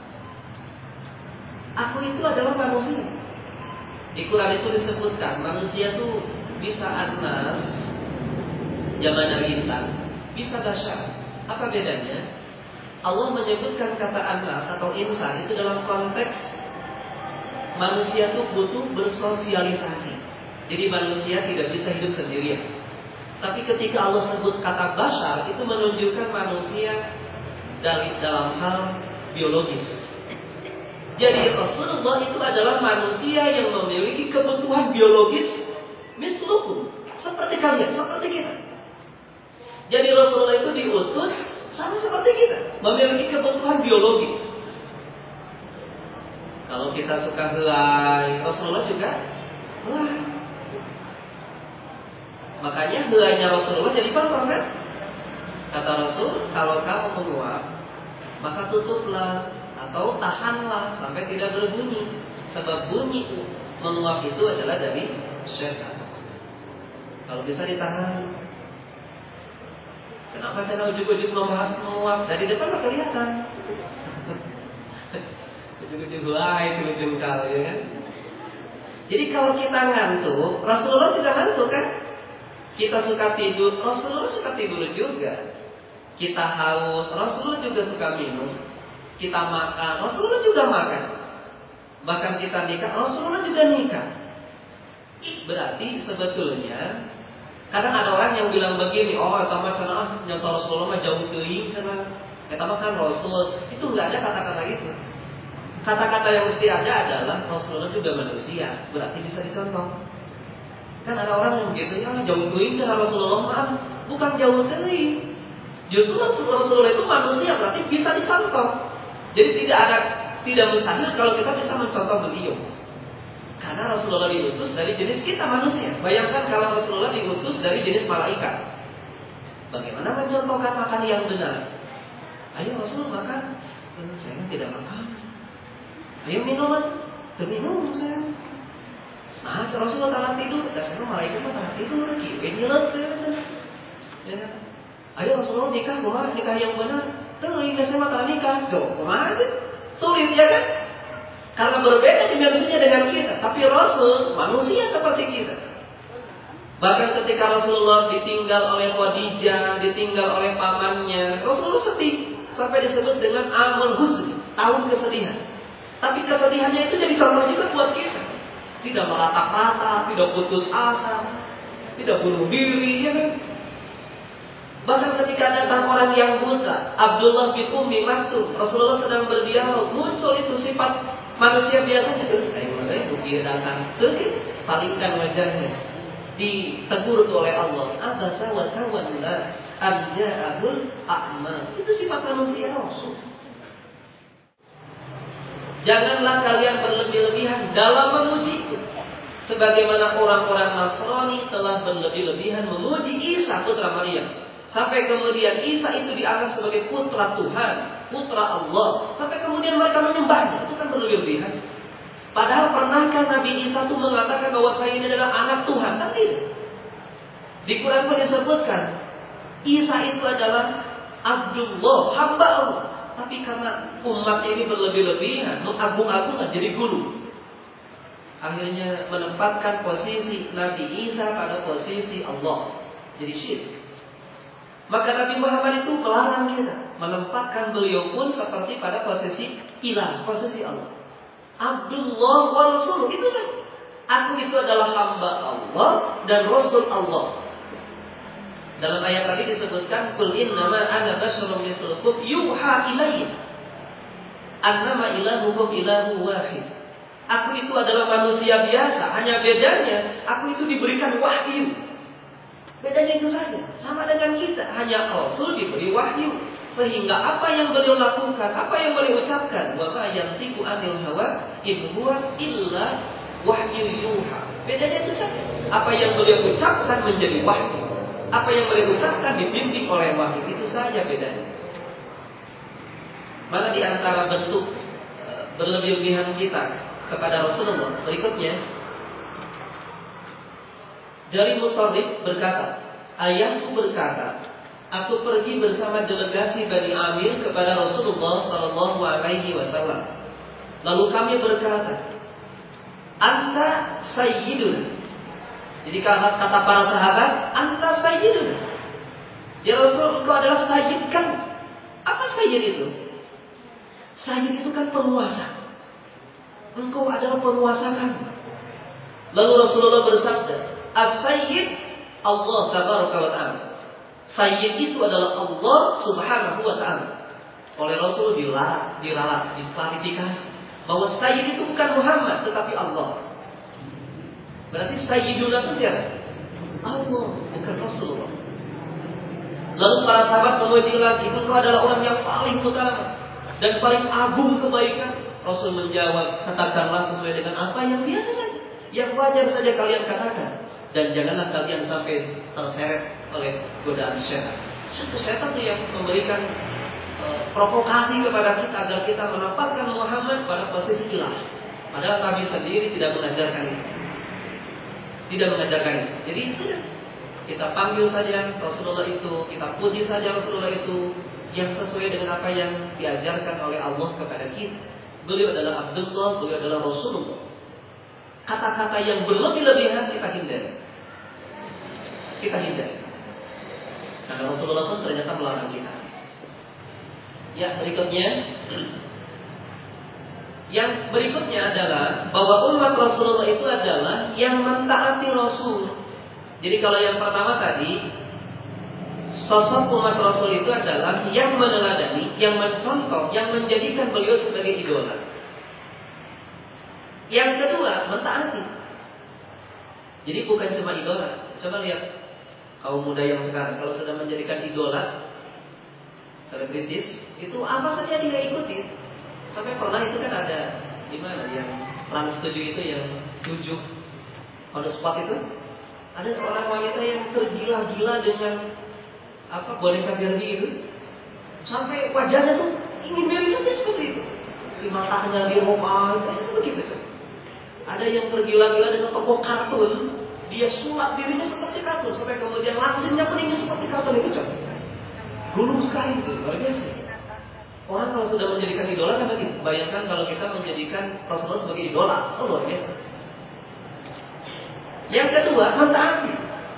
Aku itu adalah manusia. Di Quran itu disebutkan manusia itu bisa anas, zaman insan, bisa bashar. Apa bedanya? Allah menyebutkan kata anas atau insan itu dalam konteks manusia itu butuh bersosialisasi. Jadi manusia tidak bisa hidup sendirian. Tapi ketika Allah sebut kata bashar, itu menunjukkan manusia dalam hal biologis. Jadi Rasulullah itu adalah manusia yang memiliki kebutuhan biologis mislukum, seperti kalian, seperti kita. Jadi Rasulullah itu diutus sama seperti kita, memiliki kebutuhan biologis. Kalau kita suka helai, Rasulullah juga helai. Makanya helainya Rasulullah jadi contoh kan? Kata Rasul, kalau kamu menguap, maka tutuplah atau tahanlah sampai tidak berbunyi. Sebab bunyi menguap itu adalah dari syaitan. Kalau bisa ditahan. Kenapa saya ujuk-ujuk membahas menguap? Dari depan nggak kelihatan. Ujuk-ujuk helai, ujuk-ujuk jengkal, ya kan? Jadi kalau kita ngantuk, Rasulullah juga ngantuk kan? Kita suka tidur, Rasulullah suka tidur juga. Kita haus, Rasulullah juga suka minum. Kita makan, Rasulullah juga makan. Bahkan kita nikah, Rasulullah juga nikah. Berarti sebetulnya kadang ada orang yang bilang begini, oh sama sana nyontoh Rasulullah mah jauh teuing sana. Kita makan Rasul, itu enggak ada kata-kata itu. Kata-kata yang mesti ada adalah Rasulullah juga manusia, berarti bisa dicontoh. Kan ada orang yang gitu, ya jauh teuing cara Rasulullah mah bukan jauh teuing. Justru Rasulullah itu manusia, berarti bisa dicontoh. Jadi tidak mustahil kalau kita bisa mencontoh beliau. Karena Rasulullah diutus dari jenis kita manusia. Bayangkan kalau Rasulullah diutus dari jenis malaikat. Bagaimana mencontohkan makan yang benar? Ayo Rasul makan. Saya tidak makan. Ayo minuman. Minum saya. Nah, Rasulullah tanah tidur. Dasarnya malaikat mah tanah tidur lagi. Nyelet saya. Ya. Ayo Rasulullah nikah, nikah yang benar. Terus biasanya mah nikah. Jauh kemana sih? Sulit ya kan? Karena berbeda dimensinya dengan kita. Tapi Rasul manusia seperti kita. Bahkan ketika Rasulullah ditinggal oleh Khadijah, ditinggal oleh pamannya, Rasulullah sedih. Sampai disebut dengan amul huzn, tahun kesedihan. Tapi kesedihannya itu jadi contoh juga buat kita. Tidak merata-rata, tidak putus asa, tidak bunuh diri, ya kan? Bahkan ketika datang orang yang buta, Abdullah bin Ummi Maktum, Rasulullah sedang berdialog, muncul itu sifat manusia biasanya. Ayo, dia datang, palingkan wajahnya, ditegur oleh Allah. Abasa wa tawalla an ja'ahul a'ma. Itu sifat manusia Rasul. Janganlah kalian berlebih-lebihan dalam memujiku. Sebagaimana orang-orang Nasrani telah berlebih-lebihan memuji Isa putra Maryam. Sampai kemudian Isa itu dianggap sebagai putra Tuhan, putra Allah. Sampai kemudian mereka menyembahnya. Itu kan berlebih-lebihan. Padahal pernahkah Nabi Isa itu mengatakan bahwa saya ini adalah anak Tuhan? Kan tidak. Di Quran pun disebutkan Isa itu adalah Abdullah, hamba Allah. Tapi karena umatnya ini berlebih-lebihan, mengagung-agungkan jadi guru, akhirnya menempatkan posisi Nabi Isa pada posisi Allah, jadi syirik. Maka Nabi Muhammad itu melarang kita menempatkan beliau pun seperti pada posisi ilah, posisi Allah. Abdullah wa Rasul, itu saja. Aku itu adalah hamba Allah dan Rasul Allah. Dalam ayat tadi disebutkan qul innama ana basyarum mithlukum yuha ilayya annama ilahukum ilahu wahid. Aku itu adalah manusia biasa, hanya bedanya aku itu diberikan wahyu. Bedanya itu saja, sama dengan kita, hanya Rasul diberi wahyu. Sehingga apa yang beliau lakukan, apa yang beliau ucapkan, wa ma yantiqu anil hawa in huwa illa wahyu yuha. Bedanya itu saja. Apa yang beliau ucapkan menjadi wahyu. Apa yang beliau ucapkan dibimbing oleh wahyu, itu saja bedanya. Mana di antara bentuk berlebih-lebihan kita kepada Rasulullah? Berikutnya, dari Mutarrib berkata, ayahku berkata, aku pergi bersama delegasi Bani Amir kepada Rasulullah Sallallahu Alaihi Wasallam. Lalu kami berkata, anta sayyidun. Jadi kata para sahabat, anta sayyidun. Ya Rasul, engkau adalah sayyid kan? Apa sayyid itu? Sayyid itu kan penguasa. Engkau adalah penguasa kan? Lalu Rasulullah bersabda, as-sayyid Allah tabaraka wa ta'ala. Sayyid itu adalah Allah subhanahu wa ta'ala. Oleh Rasul diralat, diklarifikasi bahwa sayyid itu bukan Muhammad tetapi Allah. Berarti sayyiduna itu siapa? Allah, bukan Rasulullah. Lalu para sahabat memuji lagi, engkau adalah orang yang paling utama dan paling agung kebaikan. Rasul menjawab, katakanlah sesuai dengan apa yang biasa saja, yang wajar saja kalian katakan, dan janganlah kalian sampai terseret oleh godaan syaitan. Syaitan itu yang memberikan provokasi kepada kita agar kita menempatkan Muhammad pada posisi ilah. Padahal Nabi sendiri tidak mengajarkan itu. Tidak mengajarkan. Jadi sudah, kita panggil saja Rasulullah itu, kita puji saja Rasulullah itu yang sesuai dengan apa yang diajarkan oleh Allah kepada kita. Beliau adalah Abdullah, beliau adalah Rasulullah. Kata-kata yang berlebih-lebihan kita hindari. Kita hindari. Karena Rasulullah pun ternyata melarang kita. Ya, berikutnya. Yang berikutnya adalah bahwa umat Rasulullah itu adalah yang mentaati Rasul. Jadi kalau yang pertama tadi, sosok umat Rasul itu adalah yang meneladani, yang mencontoh, yang menjadikan beliau sebagai idola. Yang kedua, mentaati. Jadi bukan cuma idola. Coba lihat kaum muda yang sekarang kalau sudah menjadikan idola selebritis, itu apa saja dia ikuti. Sampai pernah itu kan ada di mana yang Trans 7 itu yang 7 on the spot itu, ada seorang wanita yang tergila-gila dengan boneka Barbie itu, sampai wajahnya tuh ingin mirip seperti itu, si matanya dirobah, itu begitu. Ada yang tergila-gila dengan tokoh kartun, dia sulap dirinya seperti kartun, sampai kemudian langsingnya peningnya seperti kartun itu coba. Dulu sekali itu, luar biasa. Orang kalau sudah menjadikan idola kan begitu. Bayangkan kalau kita menjadikan Rasulullah sebagai idola, luar biasa. Yang kedua, mentaati.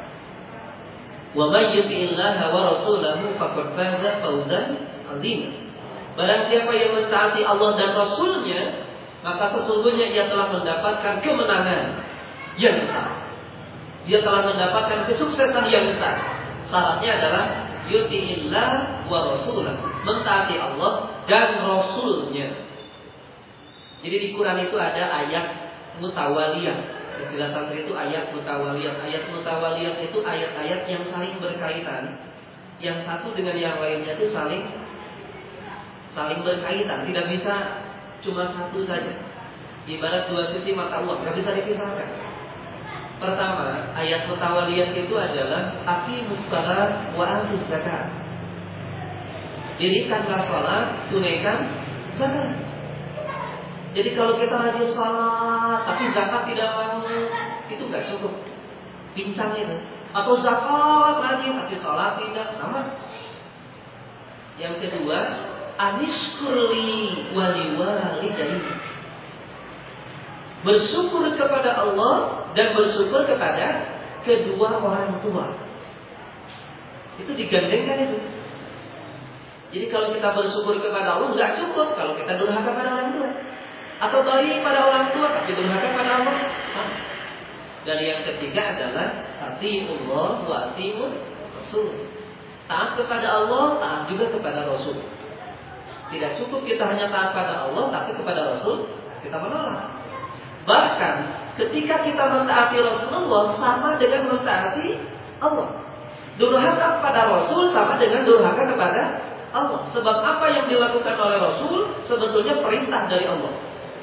Wa may yuti'illaha wa rasulahu faqad faza fawzan 'azima. Barang siapa yang mentaati Allah dan Rasulnya, maka sesungguhnya ia telah mendapatkan kemenangan yang besar. Dia telah mendapatkan kesuksesan yang besar. Syaratnya adalah yuti'illah wa rasulahu, mentaati Allah dan Rasulnya. Jadi di Quran itu ada ayat mutawaliyah. Istilah santri itu ayat mutawaliyah. Ayat mutawaliyah itu ayat-ayat yang saling berkaitan, yang satu dengan yang lainnya itu saling berkaitan, tidak bisa cuma satu saja. Ibarat dua sisi mata uang, nggak bisa dipisahkan. Pertama, ayat mutawaliyah itu adalah aqimus shalah wa atuz zakat. Dirikanlah salat, tunaikan zakat. Jadi kalau kita rajin salat tapi zakat tidak mau, itu nggak cukup. Pincang itu. Atau zakat rajin tapi salat tidak, sama. Yang kedua, anishkurli waliwalidayya. Bersyukur kepada Allah dan bersyukur kepada kedua orang tua. Itu digandengkan itu. Jadi kalau kita bersyukur kepada Allah nggak cukup kalau kita durhaka pada orang tua. Atau baik pada orang tua tapi durhaka pada Allah. Dan yang ketiga adalah atiullah wa atiur rasul. Taat kepada Allah, taat juga kepada Rasul. Tidak cukup kita hanya taat pada Allah, tapi kepada Rasul kita menolak. Bahkan ketika kita mentaati Rasulullah sama dengan mentaati Allah. Durhaka kepada Rasul sama dengan durhaka kepada Allah. Sebab apa yang dilakukan oleh Rasul sebetulnya perintah dari Allah.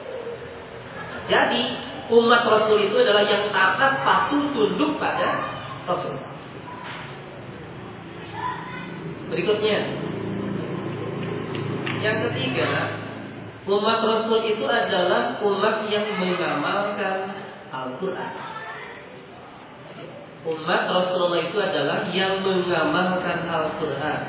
Jadi umat Rasul itu adalah yang taat, patuh, tunduk pada Rasul. Berikutnya, yang ketiga, umat Rasul itu adalah umat yang mengamalkan Al-Quran. Umat Rasulullah itu adalah yang mengamalkan Al-Quran.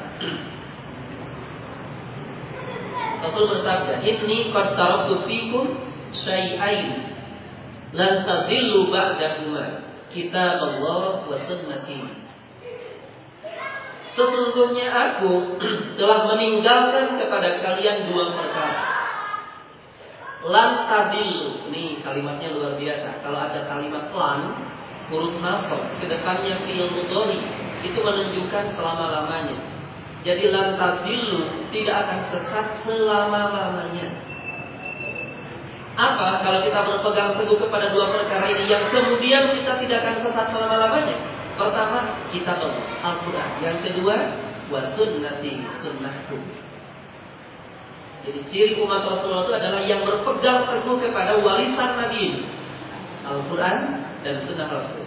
Rasul bersabda, "Inni qad taraktu fikum syai'ain lan tadillu ba'dahuma, kitabullah wa sunnati." Sesungguhnya aku telah meninggalkan kepada kalian dua perkara. Lan tadillu. Nih kalimatnya luar biasa. Kalau ada kalimat lan, huruf nasab, kedepannya fi'il mudhari, itu menunjukkan selama-lamanya. Jadi lan tadillu, tidak akan sesat selama-lamanya. Apa? Kalau kita berpegang teguh kepada dua perkara ini yang kemudian kita tidak akan sesat selama-lamanya. Pertama, kitab Allah, Al-Quran. Yang kedua, wa sunnati, sunnahku. Jadi ciri umat Rasulullah itu adalah yang berpegang teguh kepada warisan Nabi, Al-Quran dan sunnah Rasul.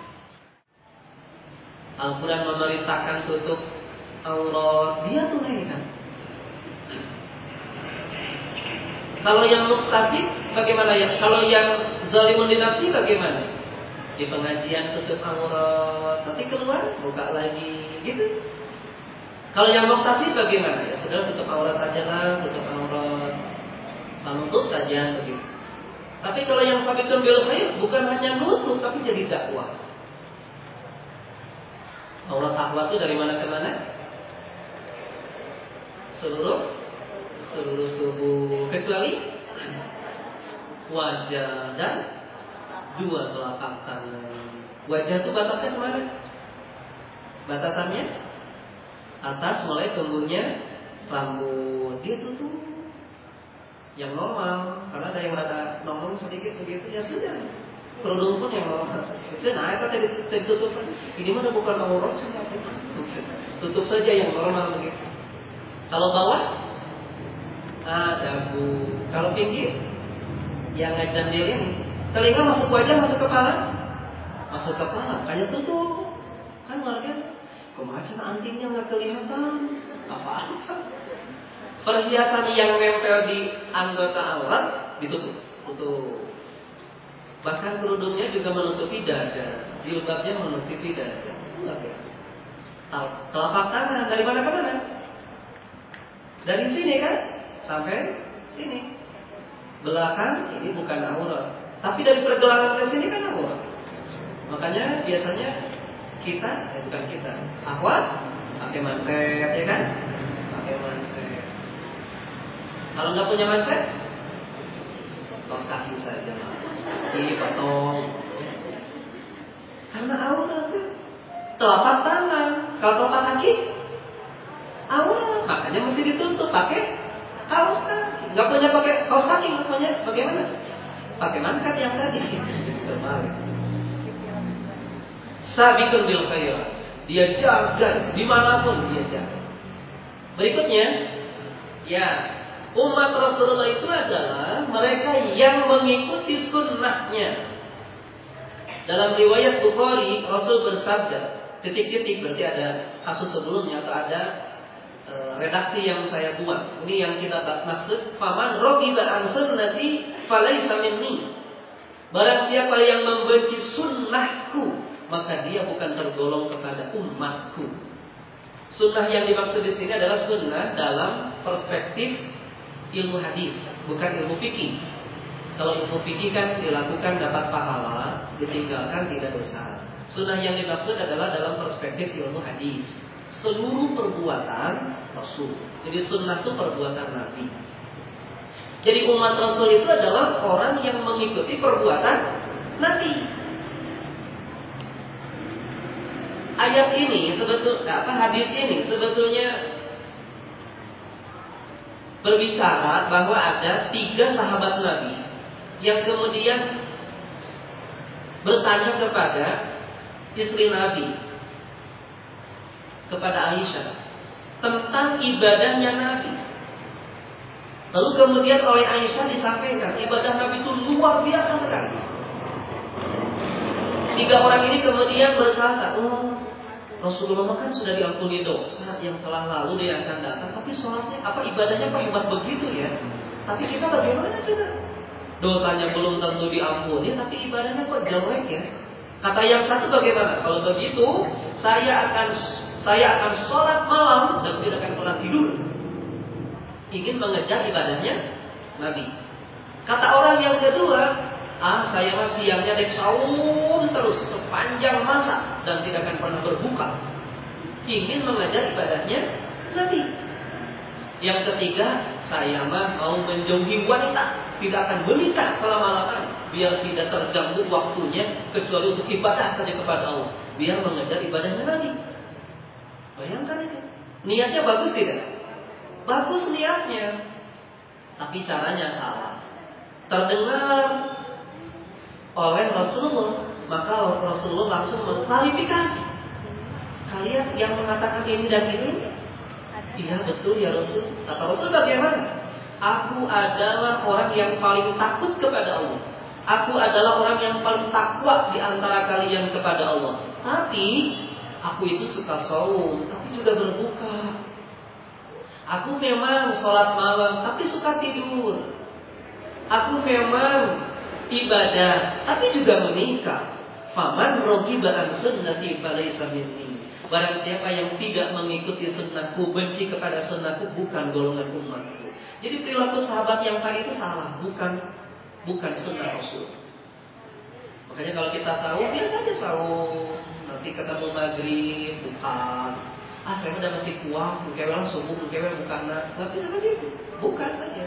Al-Quran memerintahkan tutup aurat, dia tunaikan. Kalau yang muqtasid, bagaimana ya? Kalau yang zalimun dinafsi, bagaimana? Di pengajian tutup aurat, nanti keluar buka lagi, gitu. Kalau yang muqtasid bagaimana? Ya sudah tutup aurat sajalah, tutup aurat, menutup saja begitu. Tapi kalau yang sabiqun bil khair bukan hanya nutup tapi jadi dakwah. Aurat akhwat itu dari mana ke mana? Seluruh tubuh kecuali wajah dan dua telapak tangan. Wajah itu batasnya kemana? Batasannya atas mulai tumbuhnya rambut, dia tutup. Yang normal, karena ada yang rada nongol sedikit begitu, ya sudah. Kerudung pun yang normal. Nah, itu tadi tutup saja. Ini mana bukan aurat sih? Tutup saja yang normal begitu. Kalau bawah, dagu. Kalau pinggir, yang ngajan diri ini. Telinga masuk wajah, masuk kepala, kayak tutup. Kan luar biasa. Kemarin antingnya nggak kelihatan, apa-apa. Perhiasan yang nempel di anggota aurat ditutup, tutup. Bahkan kerudungnya juga menutupi dada, jilbabnya menutupi dada. Luar biasa. Telapak tangan dari mana ke mana? Dari sini kan sampai sini. Belakang ini bukan aurat, tapi dari pergelangan ke sini kan aurat. Makanya biasanya bukan kita, akhwat pakai manset, ya kan? Pakai manset. Kalau nggak punya manset, kaos kaki saja, dipotong. Karena aurat itu telapak tangan, kalau telapak kaki aurat, makanya mesti ditutup pakai kaos kaki. Nggak punya pakai kaos kaki, nggak punya bagaimana? Pakai manset yang tadi. Terbalik. Sabiqun bil khair. Dia jaga dimanapun dia jaga. Berikutnya, ya Umat Rasulullah itu adalah mereka yang mengikuti sunnahnya. Dalam riwayat Bukhari, Rasul bersabda, titik-titik berarti ada kasus sebelumnya atau ada redaksi yang saya buat. Ini yang kita maksud. Faman raghiba an sunnati falaysa minni. Barang siapa yang membenci sunnahku, maka dia bukan tergolong kepada umatku. Sunnah yang dimaksud di sini adalah sunnah dalam perspektif ilmu hadis, bukan ilmu fikih. Kalau ilmu fikih kan dilakukan dapat pahala, ditinggalkan tidak dosa. Sunnah yang dimaksud adalah dalam perspektif ilmu hadis. Seluruh perbuatan Rasul. Jadi sunnah itu perbuatan Nabi. Jadi umat Rasul itu adalah orang yang mengikuti perbuatan Nabi. Ayat ini hadis ini sebetulnya berbicara bahwa ada 3 sahabat Nabi yang kemudian bertanya kepada istri Nabi, kepada Aisyah, tentang ibadahnya Nabi. Lalu kemudian oleh Aisyah disampaikan ibadah Nabi itu luar biasa sekali. 3 orang ini kemudian berkata, Rasulullah kan sudah diampuni dosa yang telah lalu, dia akan datang. Tapi sholatnya, ibadahnya kok hebat begitu ya? Tapi kita bagaimana sudah? Dosanya belum tentu diampuni, tapi ibadahnya kok jelek ya? Kata yang satu, bagaimana? Kalau begitu, saya akan sholat malam dan tidak akan pernah tidur. Ingin mengejar ibadahnya Nabi. Kata orang yang kedua, saya siangnya dek saum terus sepanjang masa dan tidak akan pernah berbuka. Ingin mengejar ibadahnya Nabi. Yang ketiga, saya mau menjauhi wanita, tidak akan menikah selama-lamanya, biar tidak terganggu waktunya kecuali untuk ibadah saja kepada Allah, biar mengejar ibadahnya Nabi. Bayangkan itu. Niatnya bagus tidak? Bagus niatnya. Tapi caranya salah. Terdengar oleh Rasulullah, maka Rasulullah langsung mengklarifikasi. Kalian yang mengatakan ini dan ini, iya betul ya Rasul. Kata Rasul, bagaimana? Aku adalah orang yang paling takut kepada Allah. Aku adalah orang yang paling takwa di antara kalian kepada Allah. Tapi aku itu suka saum, tapi juga berbuka. Aku memang sholat malam, tapi suka tidur. Aku memang ibadah, tapi juga menikah. Faman raghiba an sunnati falaysa minni. Barang siapa yang tidak mengikuti sunnahku, benci kepada sunnahku, bukan golongan umatku. Jadi perilaku sahabat yang tadi itu salah, bukan sunnah Rasul. Makanya kalau kita sahur, biasa aja sahur. Nanti ketemu maghrib, bukan. Saya udah masih kuat, mungkin subuh, mungkin bukan. Tapi apa gitu? Bukan saja.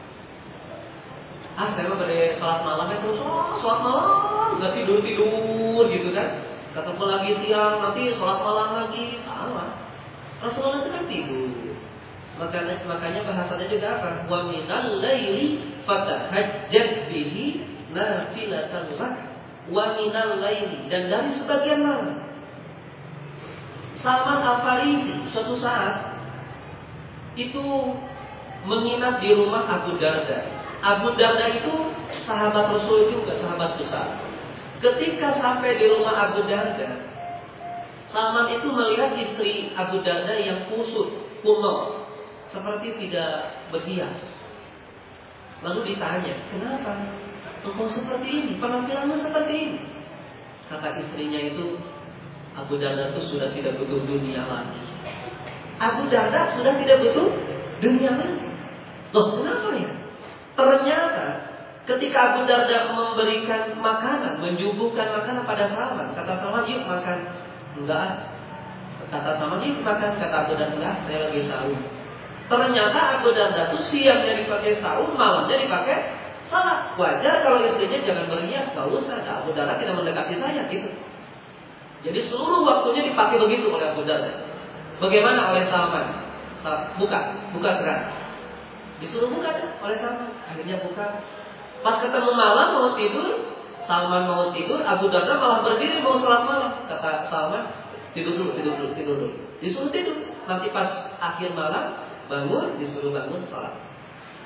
Saya mah pada sholat malamnya terus, sholat malam, nggak tidur gitu kan? Ketemu lagi siang, nanti sholat malam lagi, sama. Rasulullah itu kan tidur. Makanya bahasanya juga apa? Wa minal laili fatahajjad bihi nafilatan lak. Wa minal laili, dan dari sebagian malam. Salman Al-Farisi suatu saat itu menginap di rumah Abu Darda. Abu Darda itu sahabat Rasul juga, sahabat besar. Ketika sampai di rumah Abu Darda, Salman itu melihat istri Abu Darda yang kusut, kuno, seperti tidak berhias. Lalu ditanya, kenapa engkau seperti ini, penampilanmu seperti ini? Kata istrinya itu, Abu Darda itu sudah tidak butuh dunia lagi. Abu Darda sudah tidak butuh dunia lagi. Loh, kenapa ya? Ternyata ketika Abu Darda memberikan makanan, menyuguhkan makanan pada Salman, kata Salman, yuk makan. Enggak. Kata Salman, yuk makan. Kata Abu Darda, enggak, saya lagi sahur. Ternyata Abu Darda itu siangnya dipakai sahur, malamnya dipakai salat. Wajar kalau istrinya jangan berhias, kalau usah. Abu Darda tidak mendekati saya gitu. Jadi seluruh waktunya dipakai begitu oleh Abu Darda. Bagaimana oleh Salman? Buka sekarang. Disuruh buka oleh Salman. Akhirnya buka. Pas ketemu malam mau tidur, Salman mau tidur, Abu Darda malah berdiri mau sholat malam. Kata Salman, tidur dulu. Disuruh tidur. Nanti pas akhir malam bangun, disuruh bangun sholat.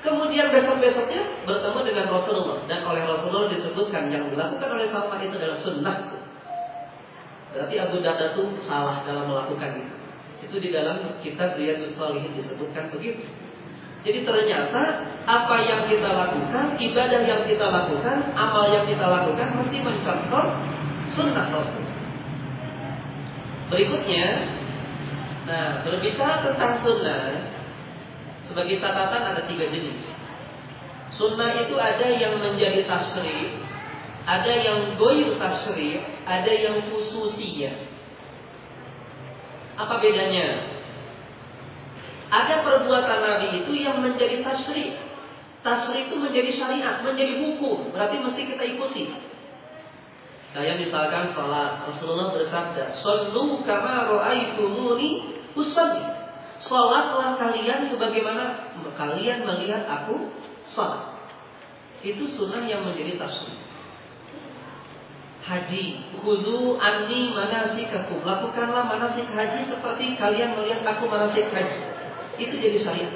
Kemudian besok-besoknya bertemu dengan Rasulullah, dan oleh Rasulullah disebutkan yang dilakukan oleh Salman itu adalah sunnah. Berarti Abu Darda itu salah dalam melakukan itu. Itu di dalam kitab Riyadhus Shalihin disebutkan begitu. Jadi ternyata apa yang kita lakukan, ibadah yang kita lakukan, amal yang kita lakukan mesti mencontoh sunnah Rasul. Berikutnya, nah berbicara tentang sunnah, sebagai catatan ada 3 jenis. Sunnah itu ada yang menjadi tasyrih, ada yang goyur tasyrih, ada yang khususiyah. Apa bedanya? Ada perbuatan Nabi itu yang menjadi tasyrih. Tasyrih itu menjadi syariat, menjadi hukum, berarti mesti kita ikuti. Kayak misalkan salat, Rasulullah bersabda, "Shallu kama ra'aitumuni usalli." Salatlah kalian sebagaimana kalian melihat aku salat. Itu sunnah yang menjadi tasyrih. Haji, khudhu anni manasikakum. Lakukanlah manasik haji seperti kalian melihat aku manasik haji. Itu jadi syariat.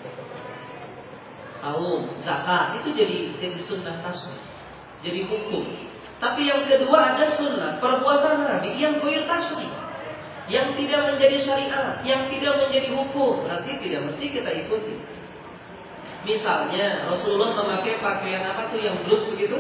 Saum, zakat itu jadi sunnah tasyrih, jadi hukum. Tapi yang kedua ada sunnah perbuatan Nabi yang goyur tasyrih, yang tidak menjadi syariat, yang tidak menjadi hukum, berarti tidak mesti kita ikuti. Misalnya Rasulullah memakai pakaian apa tuh yang blus begitu?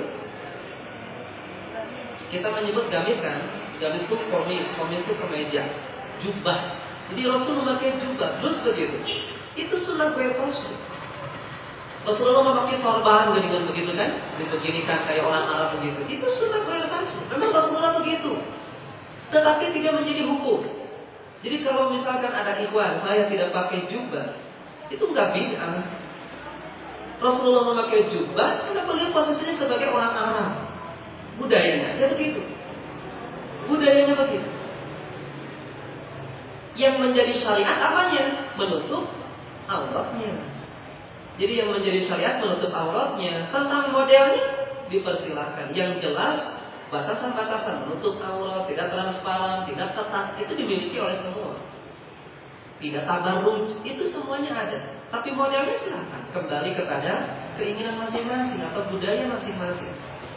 Kita menyebut gamis kan? Gamis itu komis itu kemeja, jubah. Jadi Rasul memakai jubah, blus begitu. Itu sunnah goyur tasyrih. Rasulullah memakai sorban dengan begitu kan? Beginikan kayak orang Arab begitu. Itu sunnah goyur tasyrih. Memang Rasulullah begitu. Tetapi tidak menjadi hukum. Jadi kalau misalkan ada ikhwan, saya tidak pakai jubah, itu enggak bid'ah. Rasulullah memakai jubah karena beliau posisinya sebagai orang Arab. Budayanya ya begitu. Budayanya begitu. Yang menjadi syariat apanya? Menutup auratnya. Jadi yang menjadi syariat menutup auratnya. Tentang modelnya dipersilahkan. Yang jelas batasan-batasan menutup aurat, tidak transparan, tidak ketat, itu dimiliki oleh semua. Tidak tabarruj, itu semuanya ada. Tapi modelnya silahkan kembali kepada keinginan masing-masing atau budaya masing-masing.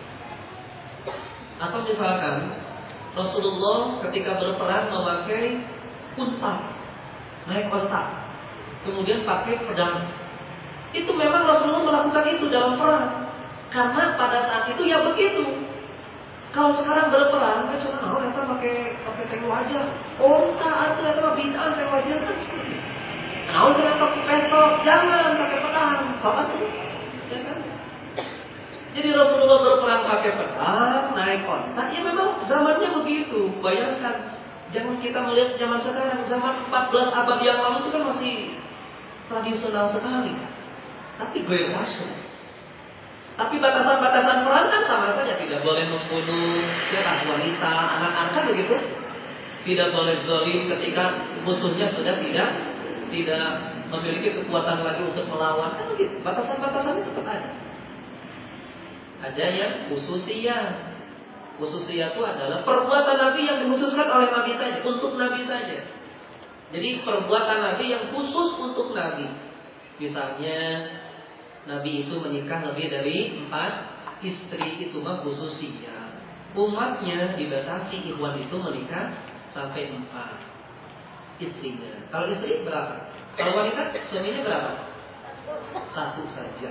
Atau misalkan Rasulullah ketika berperang memakai unta, naik unta, kemudian pakai pedang. Itu memang Rasulullah melakukan itu dalam perang, karena pada saat itu ya begitu. Kalau sekarang berperang, cuma kita pakai tank wajah, unta atau kita bid'ah tank wajah kan seperti. Kalau jangan pakai pistol, jangan pakai pedang, sahabat itu. Ya kan? Jadi Rasulullah berperang pakai pedang, naik unta, ya memang zamannya begitu. Bayangkan. Jangan kita melihat zaman sekarang, zaman 14 abad yang lalu itu kan masih tradisional sekali. Tapi goyur tasyrih. Tapi batasan-batasan perang kan sama saja, tidak boleh membunuh wanita, anak-anak kan begitu. Tidak boleh zalim ketika musuhnya sudah tidak memiliki kekuatan lagi untuk melawan, kan begitu. Batasan-batasannya tetap ada. Ada yang khususiyah. Khususiyah itu adalah perbuatan Nabi yang dikhususkan oleh Nabi saja, untuk Nabi saja. Jadi perbuatan Nabi yang khusus untuk Nabi. Misalnya Nabi itu menikah lebih dari 4 istri, itu mah khususiyah. Umatnya dibatasi ikhwan itu menikah sampai 4 istrinya. Kalau istri berapa? Kalau wanita suaminya berapa? 1 saja.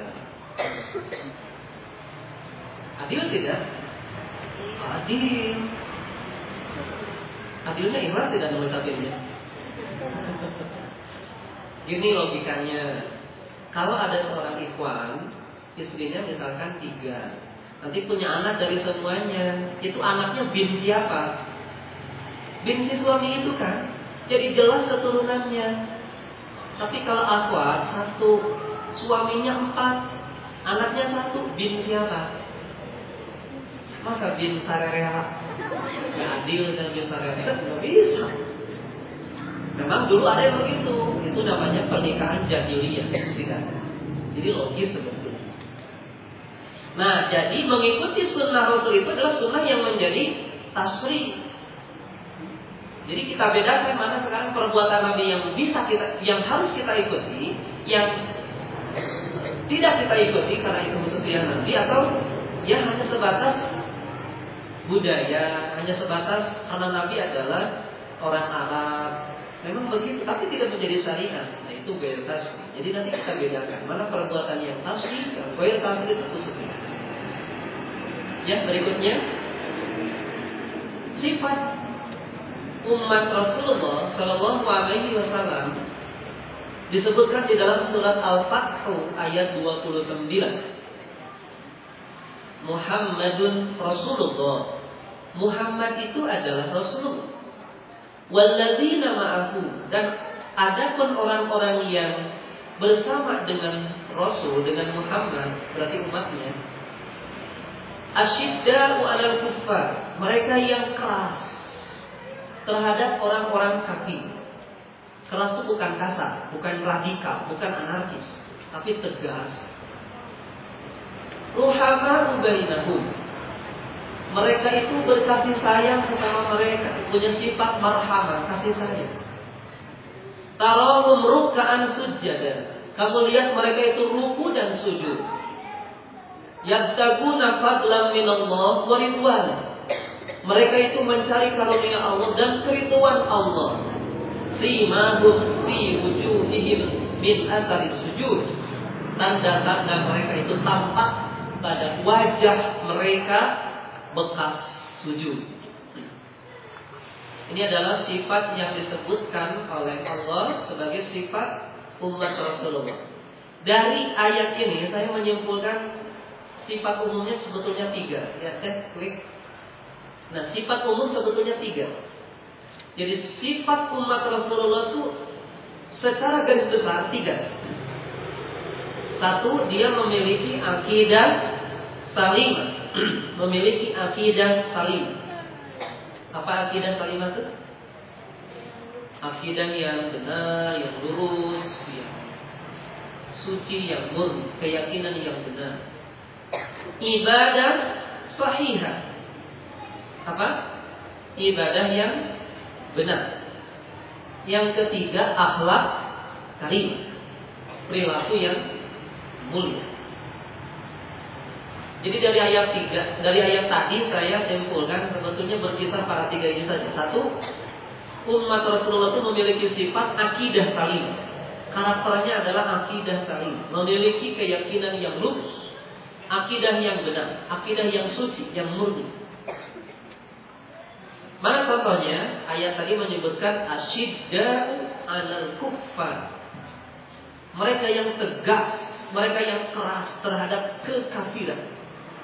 Adil tidak? Adil. Adilnya ikhlas tidak mengucapkannya. Gini logikanya. Kalau ada seorang ikhwan, istrinya misalkan 3, nanti punya anak dari semuanya, itu anaknya bin siapa? Bin si suami itu kan. Jadi jelas keturunannya. Tapi kalau akhwat 1, suaminya 4, anaknya 1, bin siapa? Masa bin sarerea? Gak adil dan bin sarerea, tidak bisa. Memang dulu ada yang begitu. Itu namanya pernikahan jahiliyah. Jadi logis sebetulnya. Nah, jadi mengikuti sunnah Rasul itu adalah sunnah yang menjadi tasyrih. Jadi kita bedakan mana sekarang perbuatan Nabi yang harus kita ikuti, yang tidak kita ikuti karena itu khususnya Nabi, atau ya hanya sebatas budaya, hanya sebatas karena Nabi adalah orang Arab. Memang begitu, tapi tidak menjadi syariat. Nah itu ghair tasrih. Jadi nanti kita bedakan mana perbuatan yang tasrih, yang ghair tasrih itu khususnya. Ya, berikutnya sifat umat Rasulullah Shallallahu Alaihi Wasallam disebutkan di dalam surat Al-Fath ayat 29. Muhammadun Rasulullah. Muhammad itu adalah Rasulullah. Walladzina ma'ahu, dan adapun orang-orang yang bersama dengan Rasul, dengan Muhammad, berarti umatnya, asyidda'u 'alal kuffar, mereka yang keras terhadap orang-orang kafir. Keras itu bukan kasar, bukan radikal, bukan anarkis, tapi tegas. Ruhama'u bainahum, mereka itu berkasih sayang sesama mereka, punya sifat marhamah, kasih sayang. Tarahum ruk'an sujada, kamu lihat mereka itu ruku dan sujud. Yabtaguna fadlan minallah wa ridwana, mereka itu mencari karunia Allah dan keridhaan Allah. Simahum fi wujuhihim min athari sujud, tanda-tanda mereka itu tampak pada wajah mereka bekas sujud. Ini adalah sifat yang disebutkan oleh Allah sebagai sifat umat Rasulullah. Dari ayat ini saya menyimpulkan sifat umumnya sebetulnya 3. Ya, klik. Nah, sifat umum sebetulnya 3. Jadi sifat umat Rasulullah itu secara garis besar 3. 1, dia memiliki akidah salimah. Memiliki akidah salim. Apa akidah salimah itu? Akidah yang benar, yang lurus, yang suci, yang murni, keyakinan yang benar. Ibadah sahihah. Apa? Ibadah yang benar. Yang ketiga, akhlak karim, perilaku yang mulia. Jadi dari ayat tadi saya simpulkan sebetulnya berkisar pada 3 ini saja. 1, umat Rasulullah itu memiliki sifat akidah salim. Karakternya adalah akidah salim, memiliki keyakinan yang lurus, akidah yang benar, akidah yang suci, yang murni. Mana contohnya? Ayat tadi menyebutkan asyidda'u 'alal kuffar, mereka yang tegas, mereka yang keras terhadap kekafiran.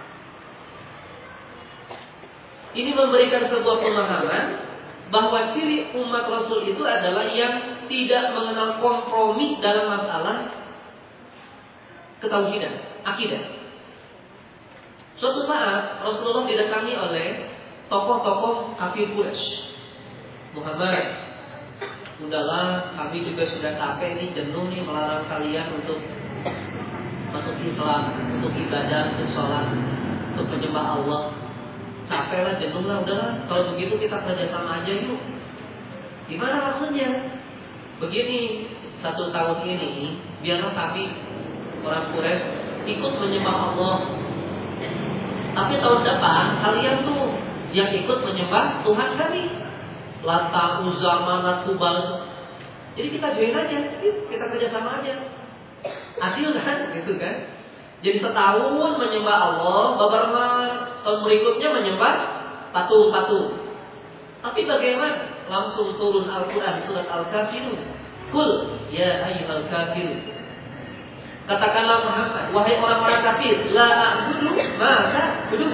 Ini memberikan sebuah pemahaman bahwa ciri umat Rasul itu adalah yang tidak mengenal kompromi dalam masalah ketauhidan, akidah. Suatu saat Rasulullah didatangi oleh tokoh-tokoh kafir Quraisy. Muhammad, udahlah, kami juga sudah capek nih, jenuh nih melarang kalian untuk masuk Islam, untuk ibadah, untuk sholat, untuk menyembah Allah. Capek lah, jenuh lah, udahlah. Kalau begitu kita kerjasama aja yuk. Gimana maksudnya? Begini, 1 tahun ini biarlah kami orang Quraisy ikut menyembah Allah. Tapi tahun depan kalian tuh yang ikut menyembah Tuhan kami, Lata, Uzza, Manat, Hubal. Jadi kita join aja, kita kerjasama aja. Adil kan, gitu kan? Jadi setahun menyembah Allah, beberapa tahun berikutnya menyembah patung-patung. Tapi bagaimana? Langsung turun Al-Quran surat Al-Kafirun. Qul ya ayyuhal kafirun, katakanlah Muhammad, wahai orang-orang kafir, la a'budu ma ta'budun,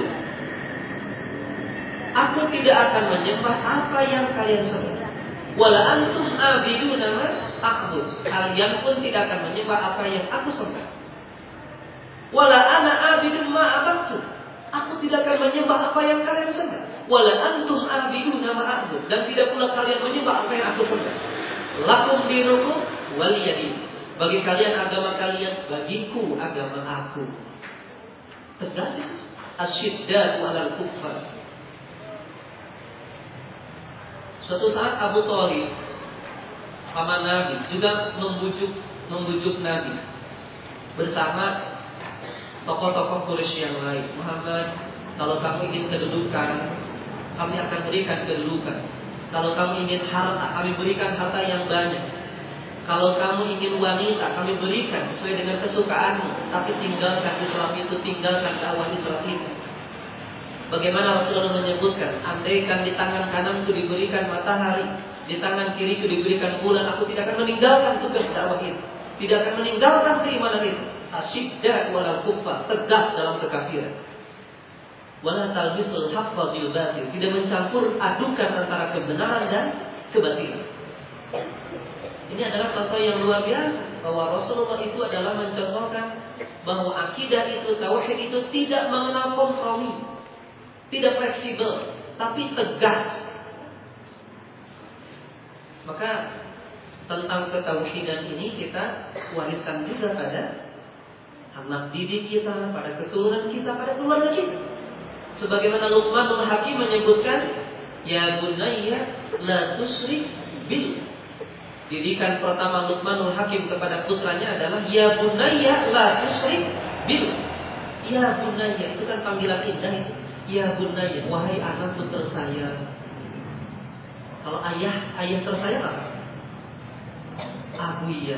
aku tidak akan menyembah apa yang kalian sembah. Wala antum a'biduna ma a'bud, kalian pun tidak akan menyembah apa yang aku sembah. Wala ana a'bidun ma a'badtu, aku tidak akan menyembah apa yang kalian sembah. Wala antum a'biduna ma a'bud, dan tidak pula kalian menyembah apa yang aku sembah. Lakum dinukum waliyadin, bagi kalian agama kalian, bagiku agama aku. Tegas itu. Asyidda'u 'alal kuffar. Suatu saat Abu Thalib, paman Nabi, juga membujuk Nabi. bersama tokoh-tokoh Quraisy yang lain. Muhammad, kalau kamu ingin kedudukan, kami akan berikan kedudukan. Kalau kamu ingin harta, kami berikan harta yang banyak. Kalau kamu ingin wanita, kami berikan sesuai dengan kesukaanmu. Tapi tinggalkan Islam itu, tinggalkan dakwah Islam itu. Bagaimana Rasulullah menyebutkan, andaikan di tangan kananku diberikan matahari, di tangan kiriku diberikan bulan, aku tidak akan meninggalkan tugas dakwah itu, tidak akan meninggalkan keimanan itu. Asyidda wala kufar, tegas dalam kekafiran. Wala talbisul haqqa bil batil, tidak mencampur adukan antara kebenaran dan kebatilan. Ini adalah contoh yang luar biasa, bahwa Rasulullah itu adalah mencontohkan bahwa akidah itu, tauhid itu tidak mengenal kompromi, tidak fleksibel, tapi tegas. Maka tentang ketauhidan ini kita wariskan juga pada anak didik kita, pada keturunan kita, pada keluarga kita. Sebagaimana Luqmanul Hakim menyebutkan, ya bunayya la tusyrik bil. Didikan pertama Luqmanul Hakim kepada putranya adalah ya bunayya la tusyrik bil. Ya bunayya, itu kan panggilan indah itu. Ya bunayya, wahai anakku tersayang. Kalau ayah tersayang apa? Abuya.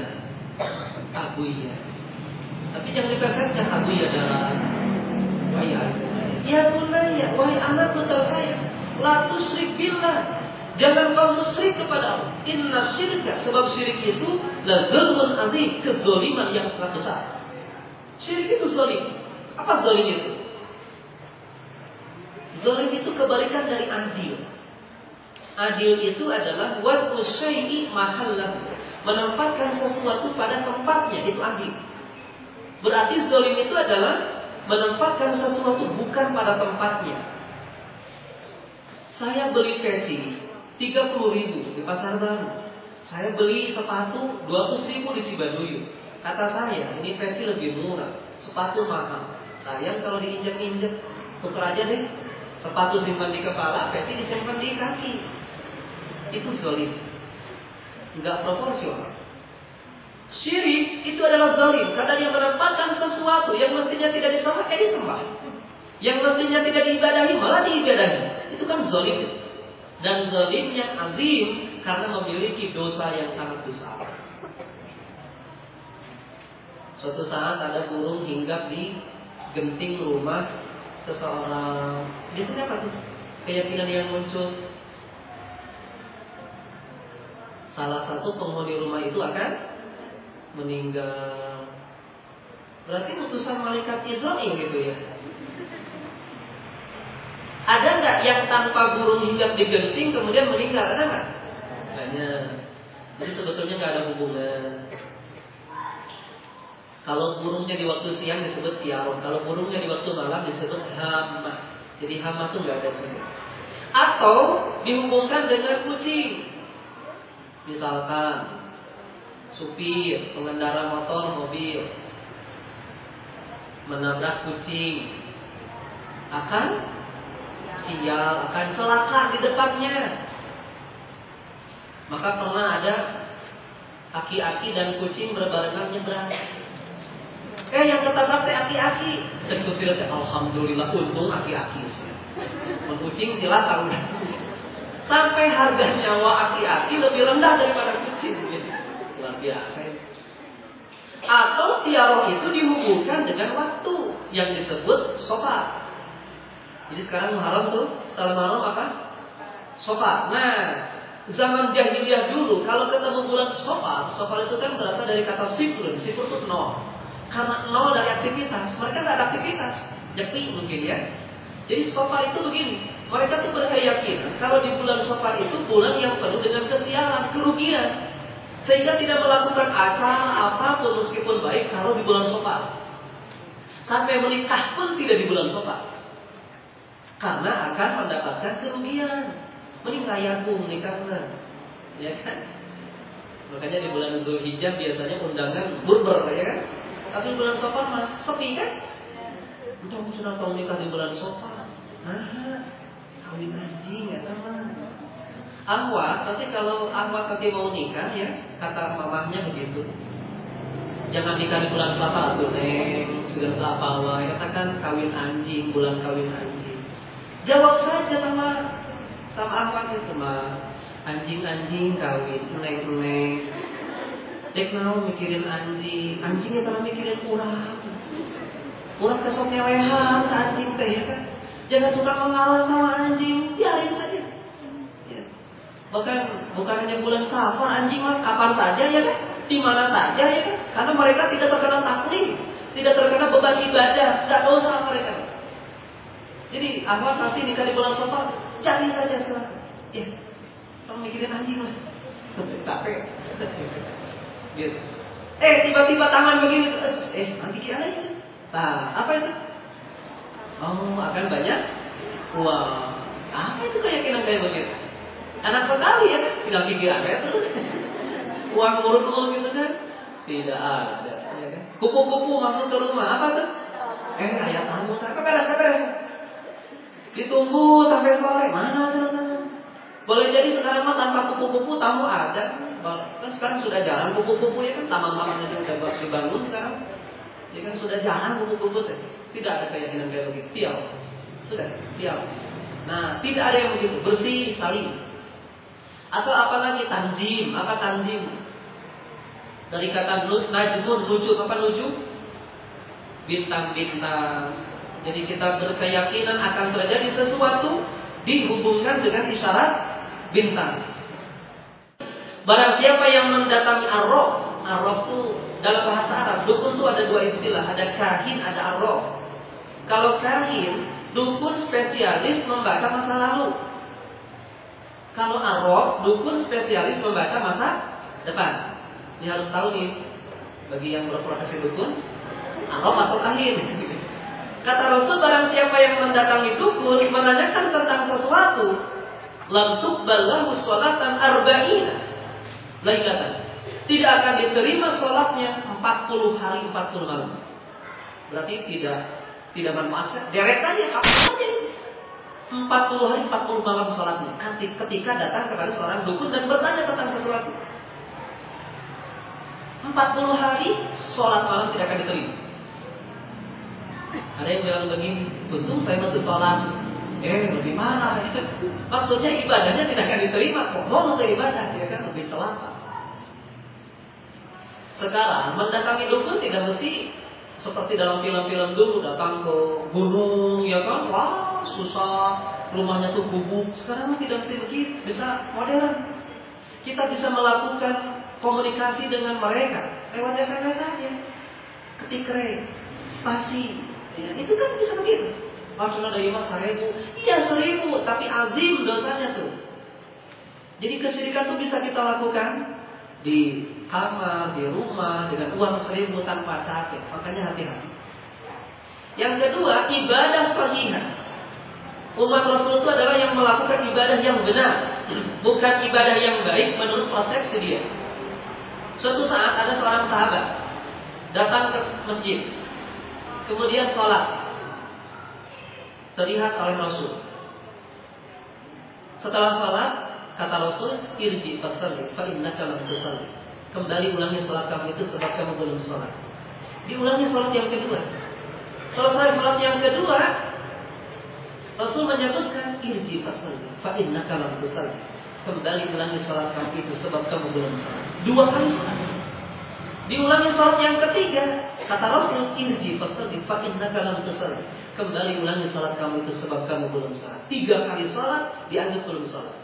Tapi jangan diplesetkan abuya dalam wahai ya bunayya, wahai anakku tersayang, la tusyrik billah. Jangan kau musyrik kepada Allah. Inna syirka, sebab syirik itu la dzulmun azim, kezaliman yang sangat besar. Syirik itu zalim. Apa zalim itu? Zalim itu kebalikan dari adil. Adil itu adalah wad'u syai'i mahallahu, menempatkan sesuatu pada tempatnya, itu adil. Berarti zalim itu adalah menempatkan sesuatu bukan pada tempatnya. Saya beli peci 30.000 di Pasar Baru. Saya beli sepatu 200.000 di Cibaduyut. Kata saya, ini peci lebih murah, sepatu mahal. Sayang kalau diinjak-injak, tukar aja deh. Sepatu simpan di kepala, peci disimpan di kaki. Itu zalim. Enggak proporsional. Syirik itu adalah zalim karena dia menempatkan sesuatu yang mestinya tidak disembah, disembah. Yang mestinya tidak diibadahi, malah diibadahi. Itu kan zalim. Dan zalimnya azim karena memiliki dosa yang sangat besar. Suatu saat ada burung hinggap di genting rumah seseorang. Biasanya apa tuh? Keyakinan yang muncul, salah satu penghuni rumah itu akan meninggal. Berarti putusan malaikat Israil gitu ya. Ada nggak yang tanpa burung hinggap di genting kemudian meninggal? Ada nggak? Banyak. Jadi sebetulnya nggak ada hubungan. Kalau burungnya di waktu siang disebut tiarong, kalau burungnya di waktu malam disebut hama. Jadi hama itu nggak ada sini. Atau dihubungkan dengan kucing. Misalkan supir, pengendara motor, mobil menabrak kucing, akan sial, akan celaka di depannya. Maka pernah ada aki-aki dan kucing berbarengan nyebrang. Yang ketabrak teh aki-aki. Cek supir teh alhamdulillah untung aki-aki. Kucing dilakang. Sampai harga nyawa aki-aki lebih rendah daripada kucing. Luar biasa. Atau tiarong itu dihubungkan dengan waktu yang disebut shofar. Jadi sekarang Muharram tuh, setelah Muharram apa? Shofar. Nah, zaman jahiliyah dulu kalau ketemu bulan shofar itu kan berasal dari kata sifrun. Sifrun itu 0. Karena 0 dari aktivitas, mereka tidak ada aktivitas. Nyepi mungkin ya. Jadi shofar itu begini, mereka tuh berkeyakinan kalau di bulan shofar itu bulan yang penuh dengan kesialan, kerugian. Sehingga tidak melakukan acara apapun meskipun baik kalau di bulan shofar. Sampai menikah pun tidak di bulan shofar. Karena akan mendapatkan kerugian. Mending rayaku menikahnya, ya kan? Makanya di bulan Dzulhijjah biasanya undangan burber, ya kan? Tapi bulan Shawwal mas sepi kan? Kamu sudah tahu nikah di bulan Shawwal? Kawin haji nggak tahu. Ahwat, tapi kalau ahwat nanti mau nikah ya, kata mamahnya begitu. Jangan nikah di bulan Safar tuh neng, segala apa wae. Katakan kawin anjing, bulan kawin anjing. Jawab saja sama apa sama anjing kawin, neng. Dek mau mikirin anjingnya kalau mikirin kurang kesoknya lehan ke anjing teh ya kan. Jangan suka mengalah sama anjing, biarin saja. Ya. Bukan hanya bulan Safar, anjing mah kapan saja ya kan, di mana saja ya kan. Karena mereka tidak terkena taklif, tidak terkena beban ibadah, tidak dosa mereka. Jadi apa nanti nikah di bulan Safar, cari saja silakan. Ya, kalau mikirin anjing lah, capek. Gitu. Tiba-tiba tangan begini, nanti kira aja. Nah, apa itu? Oh, akan banyak uang. Apa itu keyakinan kayak begitu? Anak sekali ya, tinggal pikir aja terus. Uang urut gitu kan? Tidak ada. Ya kan? Kupu-kupu masuk ke rumah, apa tuh? Ayat tamu, beres. Ditunggu sampai sore, mana tuh? Boleh jadi sekarang mah tanpa kupu-kupu tamu ada. Kan sekarang sudah jarang kupu-kupu ya kan, taman-tamannya sudah dibangun sekarang. Ya kan sudah jarang kupu-kupu teh. Tidak ada keyakinan kayak begitu. Tiap. Sudah, tiap. Nah, tidak ada yang begitu. Bersih sekali. Atau apalagi tanjim. Apa tanjim? Dari kata najmun, nujum. Apa nujum? Bintang-bintang. Jadi kita berkeyakinan akan terjadi sesuatu dihubungkan dengan isyarat bintang. Barang siapa yang mendatangi arraf itu dalam bahasa Arab, dukun itu ada dua istilah, ada kahin, ada arraf. Kalau kahin, dukun spesialis membaca masa lalu. Kalau arraf, dukun spesialis membaca masa depan. Ini harus tahu nih, bagi yang berprofesi dukun, arraf atau kahin. Kata Rasul, barang siapa yang mendatangi dukun menanyakan tentang sesuatu, lam tuqbal lahu sholatan arba'ina lailatan. Tidak akan diterima sholatnya 40 hari 40 malam. Berarti tidak manfaat. Deret saja kapan saja. 40 hari 40 malam sholatnya. Ketika datang kepada seorang dukun dan bertanya tentang sesuatu. 40 hari sholat malam tidak akan diterima. Ada yang bilang begini, untung saya bantu sholat. Bagaimana? Maksudnya ibadahnya tidak akan diterima. Kok mau ke ibadah? Dia kan lebih celaka. Sekarang mendatangi dukun tidak mesti seperti dalam film-film dulu, datang ke gunung, ya kan? Wah, susah, rumahnya tuh gubuk. Sekarang tidak mesti begitu, bisa modern. Kita bisa melakukan komunikasi dengan mereka lewat SMS saja, ketik spasi, ya, itu kan bisa begitu. Maksudnya dari mas 1000, iya 1000, tapi azim dosanya tuh. Jadi kesyirikan tuh bisa kita lakukan di kamar, di rumah, dengan uang 1000 tanpa capek. Makanya hati-hati. Yang kedua, ibadah sahihah. Umat Rasul itu adalah yang melakukan ibadah yang benar, bukan ibadah yang baik menurut persepsi dia. Suatu saat ada seorang sahabat datang ke masjid, kemudian sholat, terlihat oleh Rasul. Setelah sholat, kata Rasul, irji fasalli fa innaka lam tusalli. Kembali ulangi sholat kamu itu sebab kamu belum sholat. Diulangi sholat yang kedua. Selesai sholat yang kedua, Rasul menyebutkan irji fasalli fa innaka lam tusalli. Kembali ulangi sholat kamu itu sebab kamu belum sholat. 2 kali sholat. Diulangi sholat yang ketiga, kata Rasul, irji fasalli fa innaka lam tusalli. Kembali ulangi sholat kamu itu sebab kamu belum sholat. 3 kali sholat dianggap belum sholat.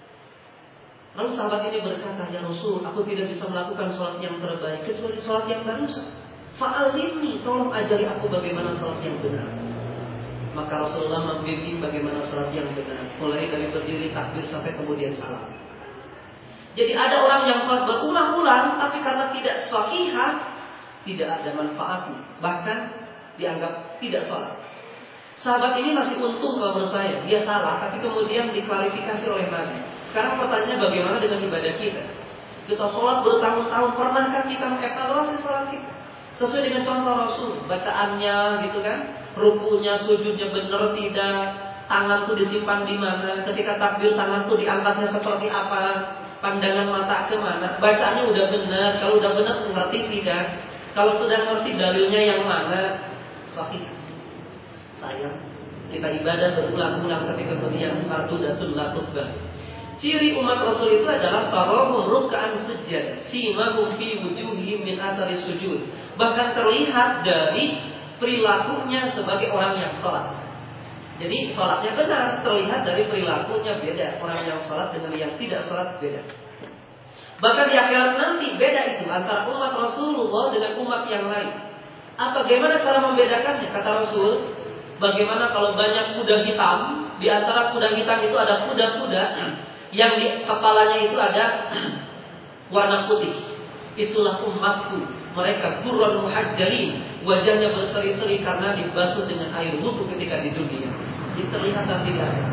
Lalu sahabat ini berkata, ya Rasul, aku tidak bisa melakukan sholat yang terbaik kecuali sholat yang barusan. Fa'alimni, tolong ajari aku bagaimana sholat yang benar. Maka Rasulullah membimbing bagaimana sholat yang benar, mulai dari berdiri takbir sampai kemudian salam. Jadi ada orang yang sholat berulang-ulang, tapi karena tidak sahihah, tidak ada manfaatnya, bahkan dianggap tidak sholat. Sahabat ini masih untung kalau menurut saya, dia salah, tapi kemudian diklarifikasi oleh Nabi. Sekarang pertanyaannya bagaimana dengan ibadah kita? Kita sholat bertahun-tahun, pernahkah kita mengevaluasi sholat kita? Sesuai dengan contoh Rasul, bacaannya gitu kan, rukunya, sujudnya benar tidak, tangan tuh disimpan di mana, ketika takbir tangan tuh diangkatnya seperti apa, pandangan mata kemana, bacaannya udah benar, kalau udah benar ngerti tidak? Kalau sudah ngerti dalilnya yang mana, sahih. Sayang, kita ibadah berulang-ulang tapi kemudian fardudatun la tuqbal. Ciri umat Rasul itu adalah tarahum ruk'an sujud, simahum fi wujuhihim min athari sujud. Bahkan terlihat dari perilakunya sebagai orang yang sholat. Jadi sholatnya benar, terlihat dari perilakunya beda. Orang yang sholat dengan yang tidak sholat beda. Bahkan di akhirat nanti beda itu antara umat Rasulullah dengan umat yang lain. Bagaimana cara membedakannya? Kata Rasul, bagaimana kalau banyak kuda hitam, di antara kuda hitam itu ada kuda-kuda yang di kepalanya itu ada warna putih. Itulah umatku. Mereka qurran muhajjalin, wajahnya berseri-seri karena dibasuh dengan air wudu ketika di dunia. Ini terlihat nanti di akhirat.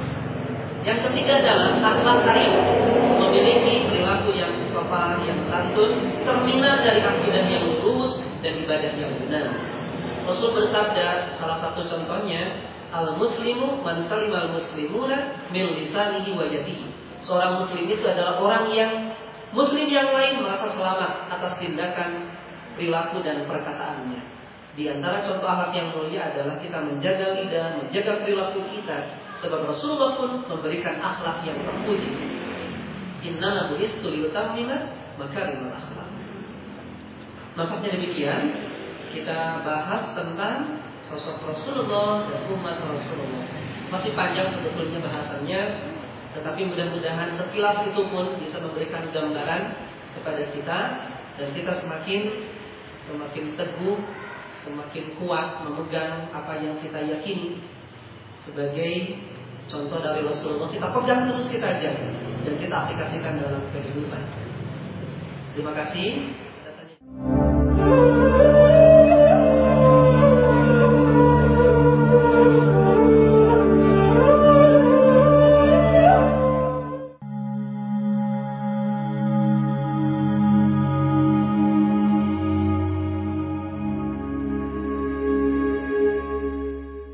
Yang ketiga adalah akhlak karim, memiliki perilaku yang sopan, yang santun, cerminan dari akidah yang lurus dan ibadah yang benar. Rasul bersabda, salah satu contohnya, al-muslimu man salimal muslimuna min lisanihi wa yadihi. Seorang muslim itu adalah orang yang muslim yang lain merasa selamat atas tindakan, perilaku dan perkataannya. Di antara contoh akhlak yang mulia adalah kita menjaga lidah, menjaga perilaku kita. Sebab Rasulullah pun memberikan akhlak yang terpuji. Innama bu'istu liyutammima makarimal akhlak. Nampaknya demikian kita bahas tentang sosok Rasulullah dan umat Rasulullah. Masih panjang sebetulnya bahasannya, tetapi mudah-mudahan sekilas itu pun bisa memberikan gambaran kepada kita dan kita semakin teguh, semakin kuat memegang apa yang kita yakini sebagai contoh dari Rasulullah. Kita pegang terus, kita jaga dan kita aplikasikan dalam kehidupan. Terima kasih.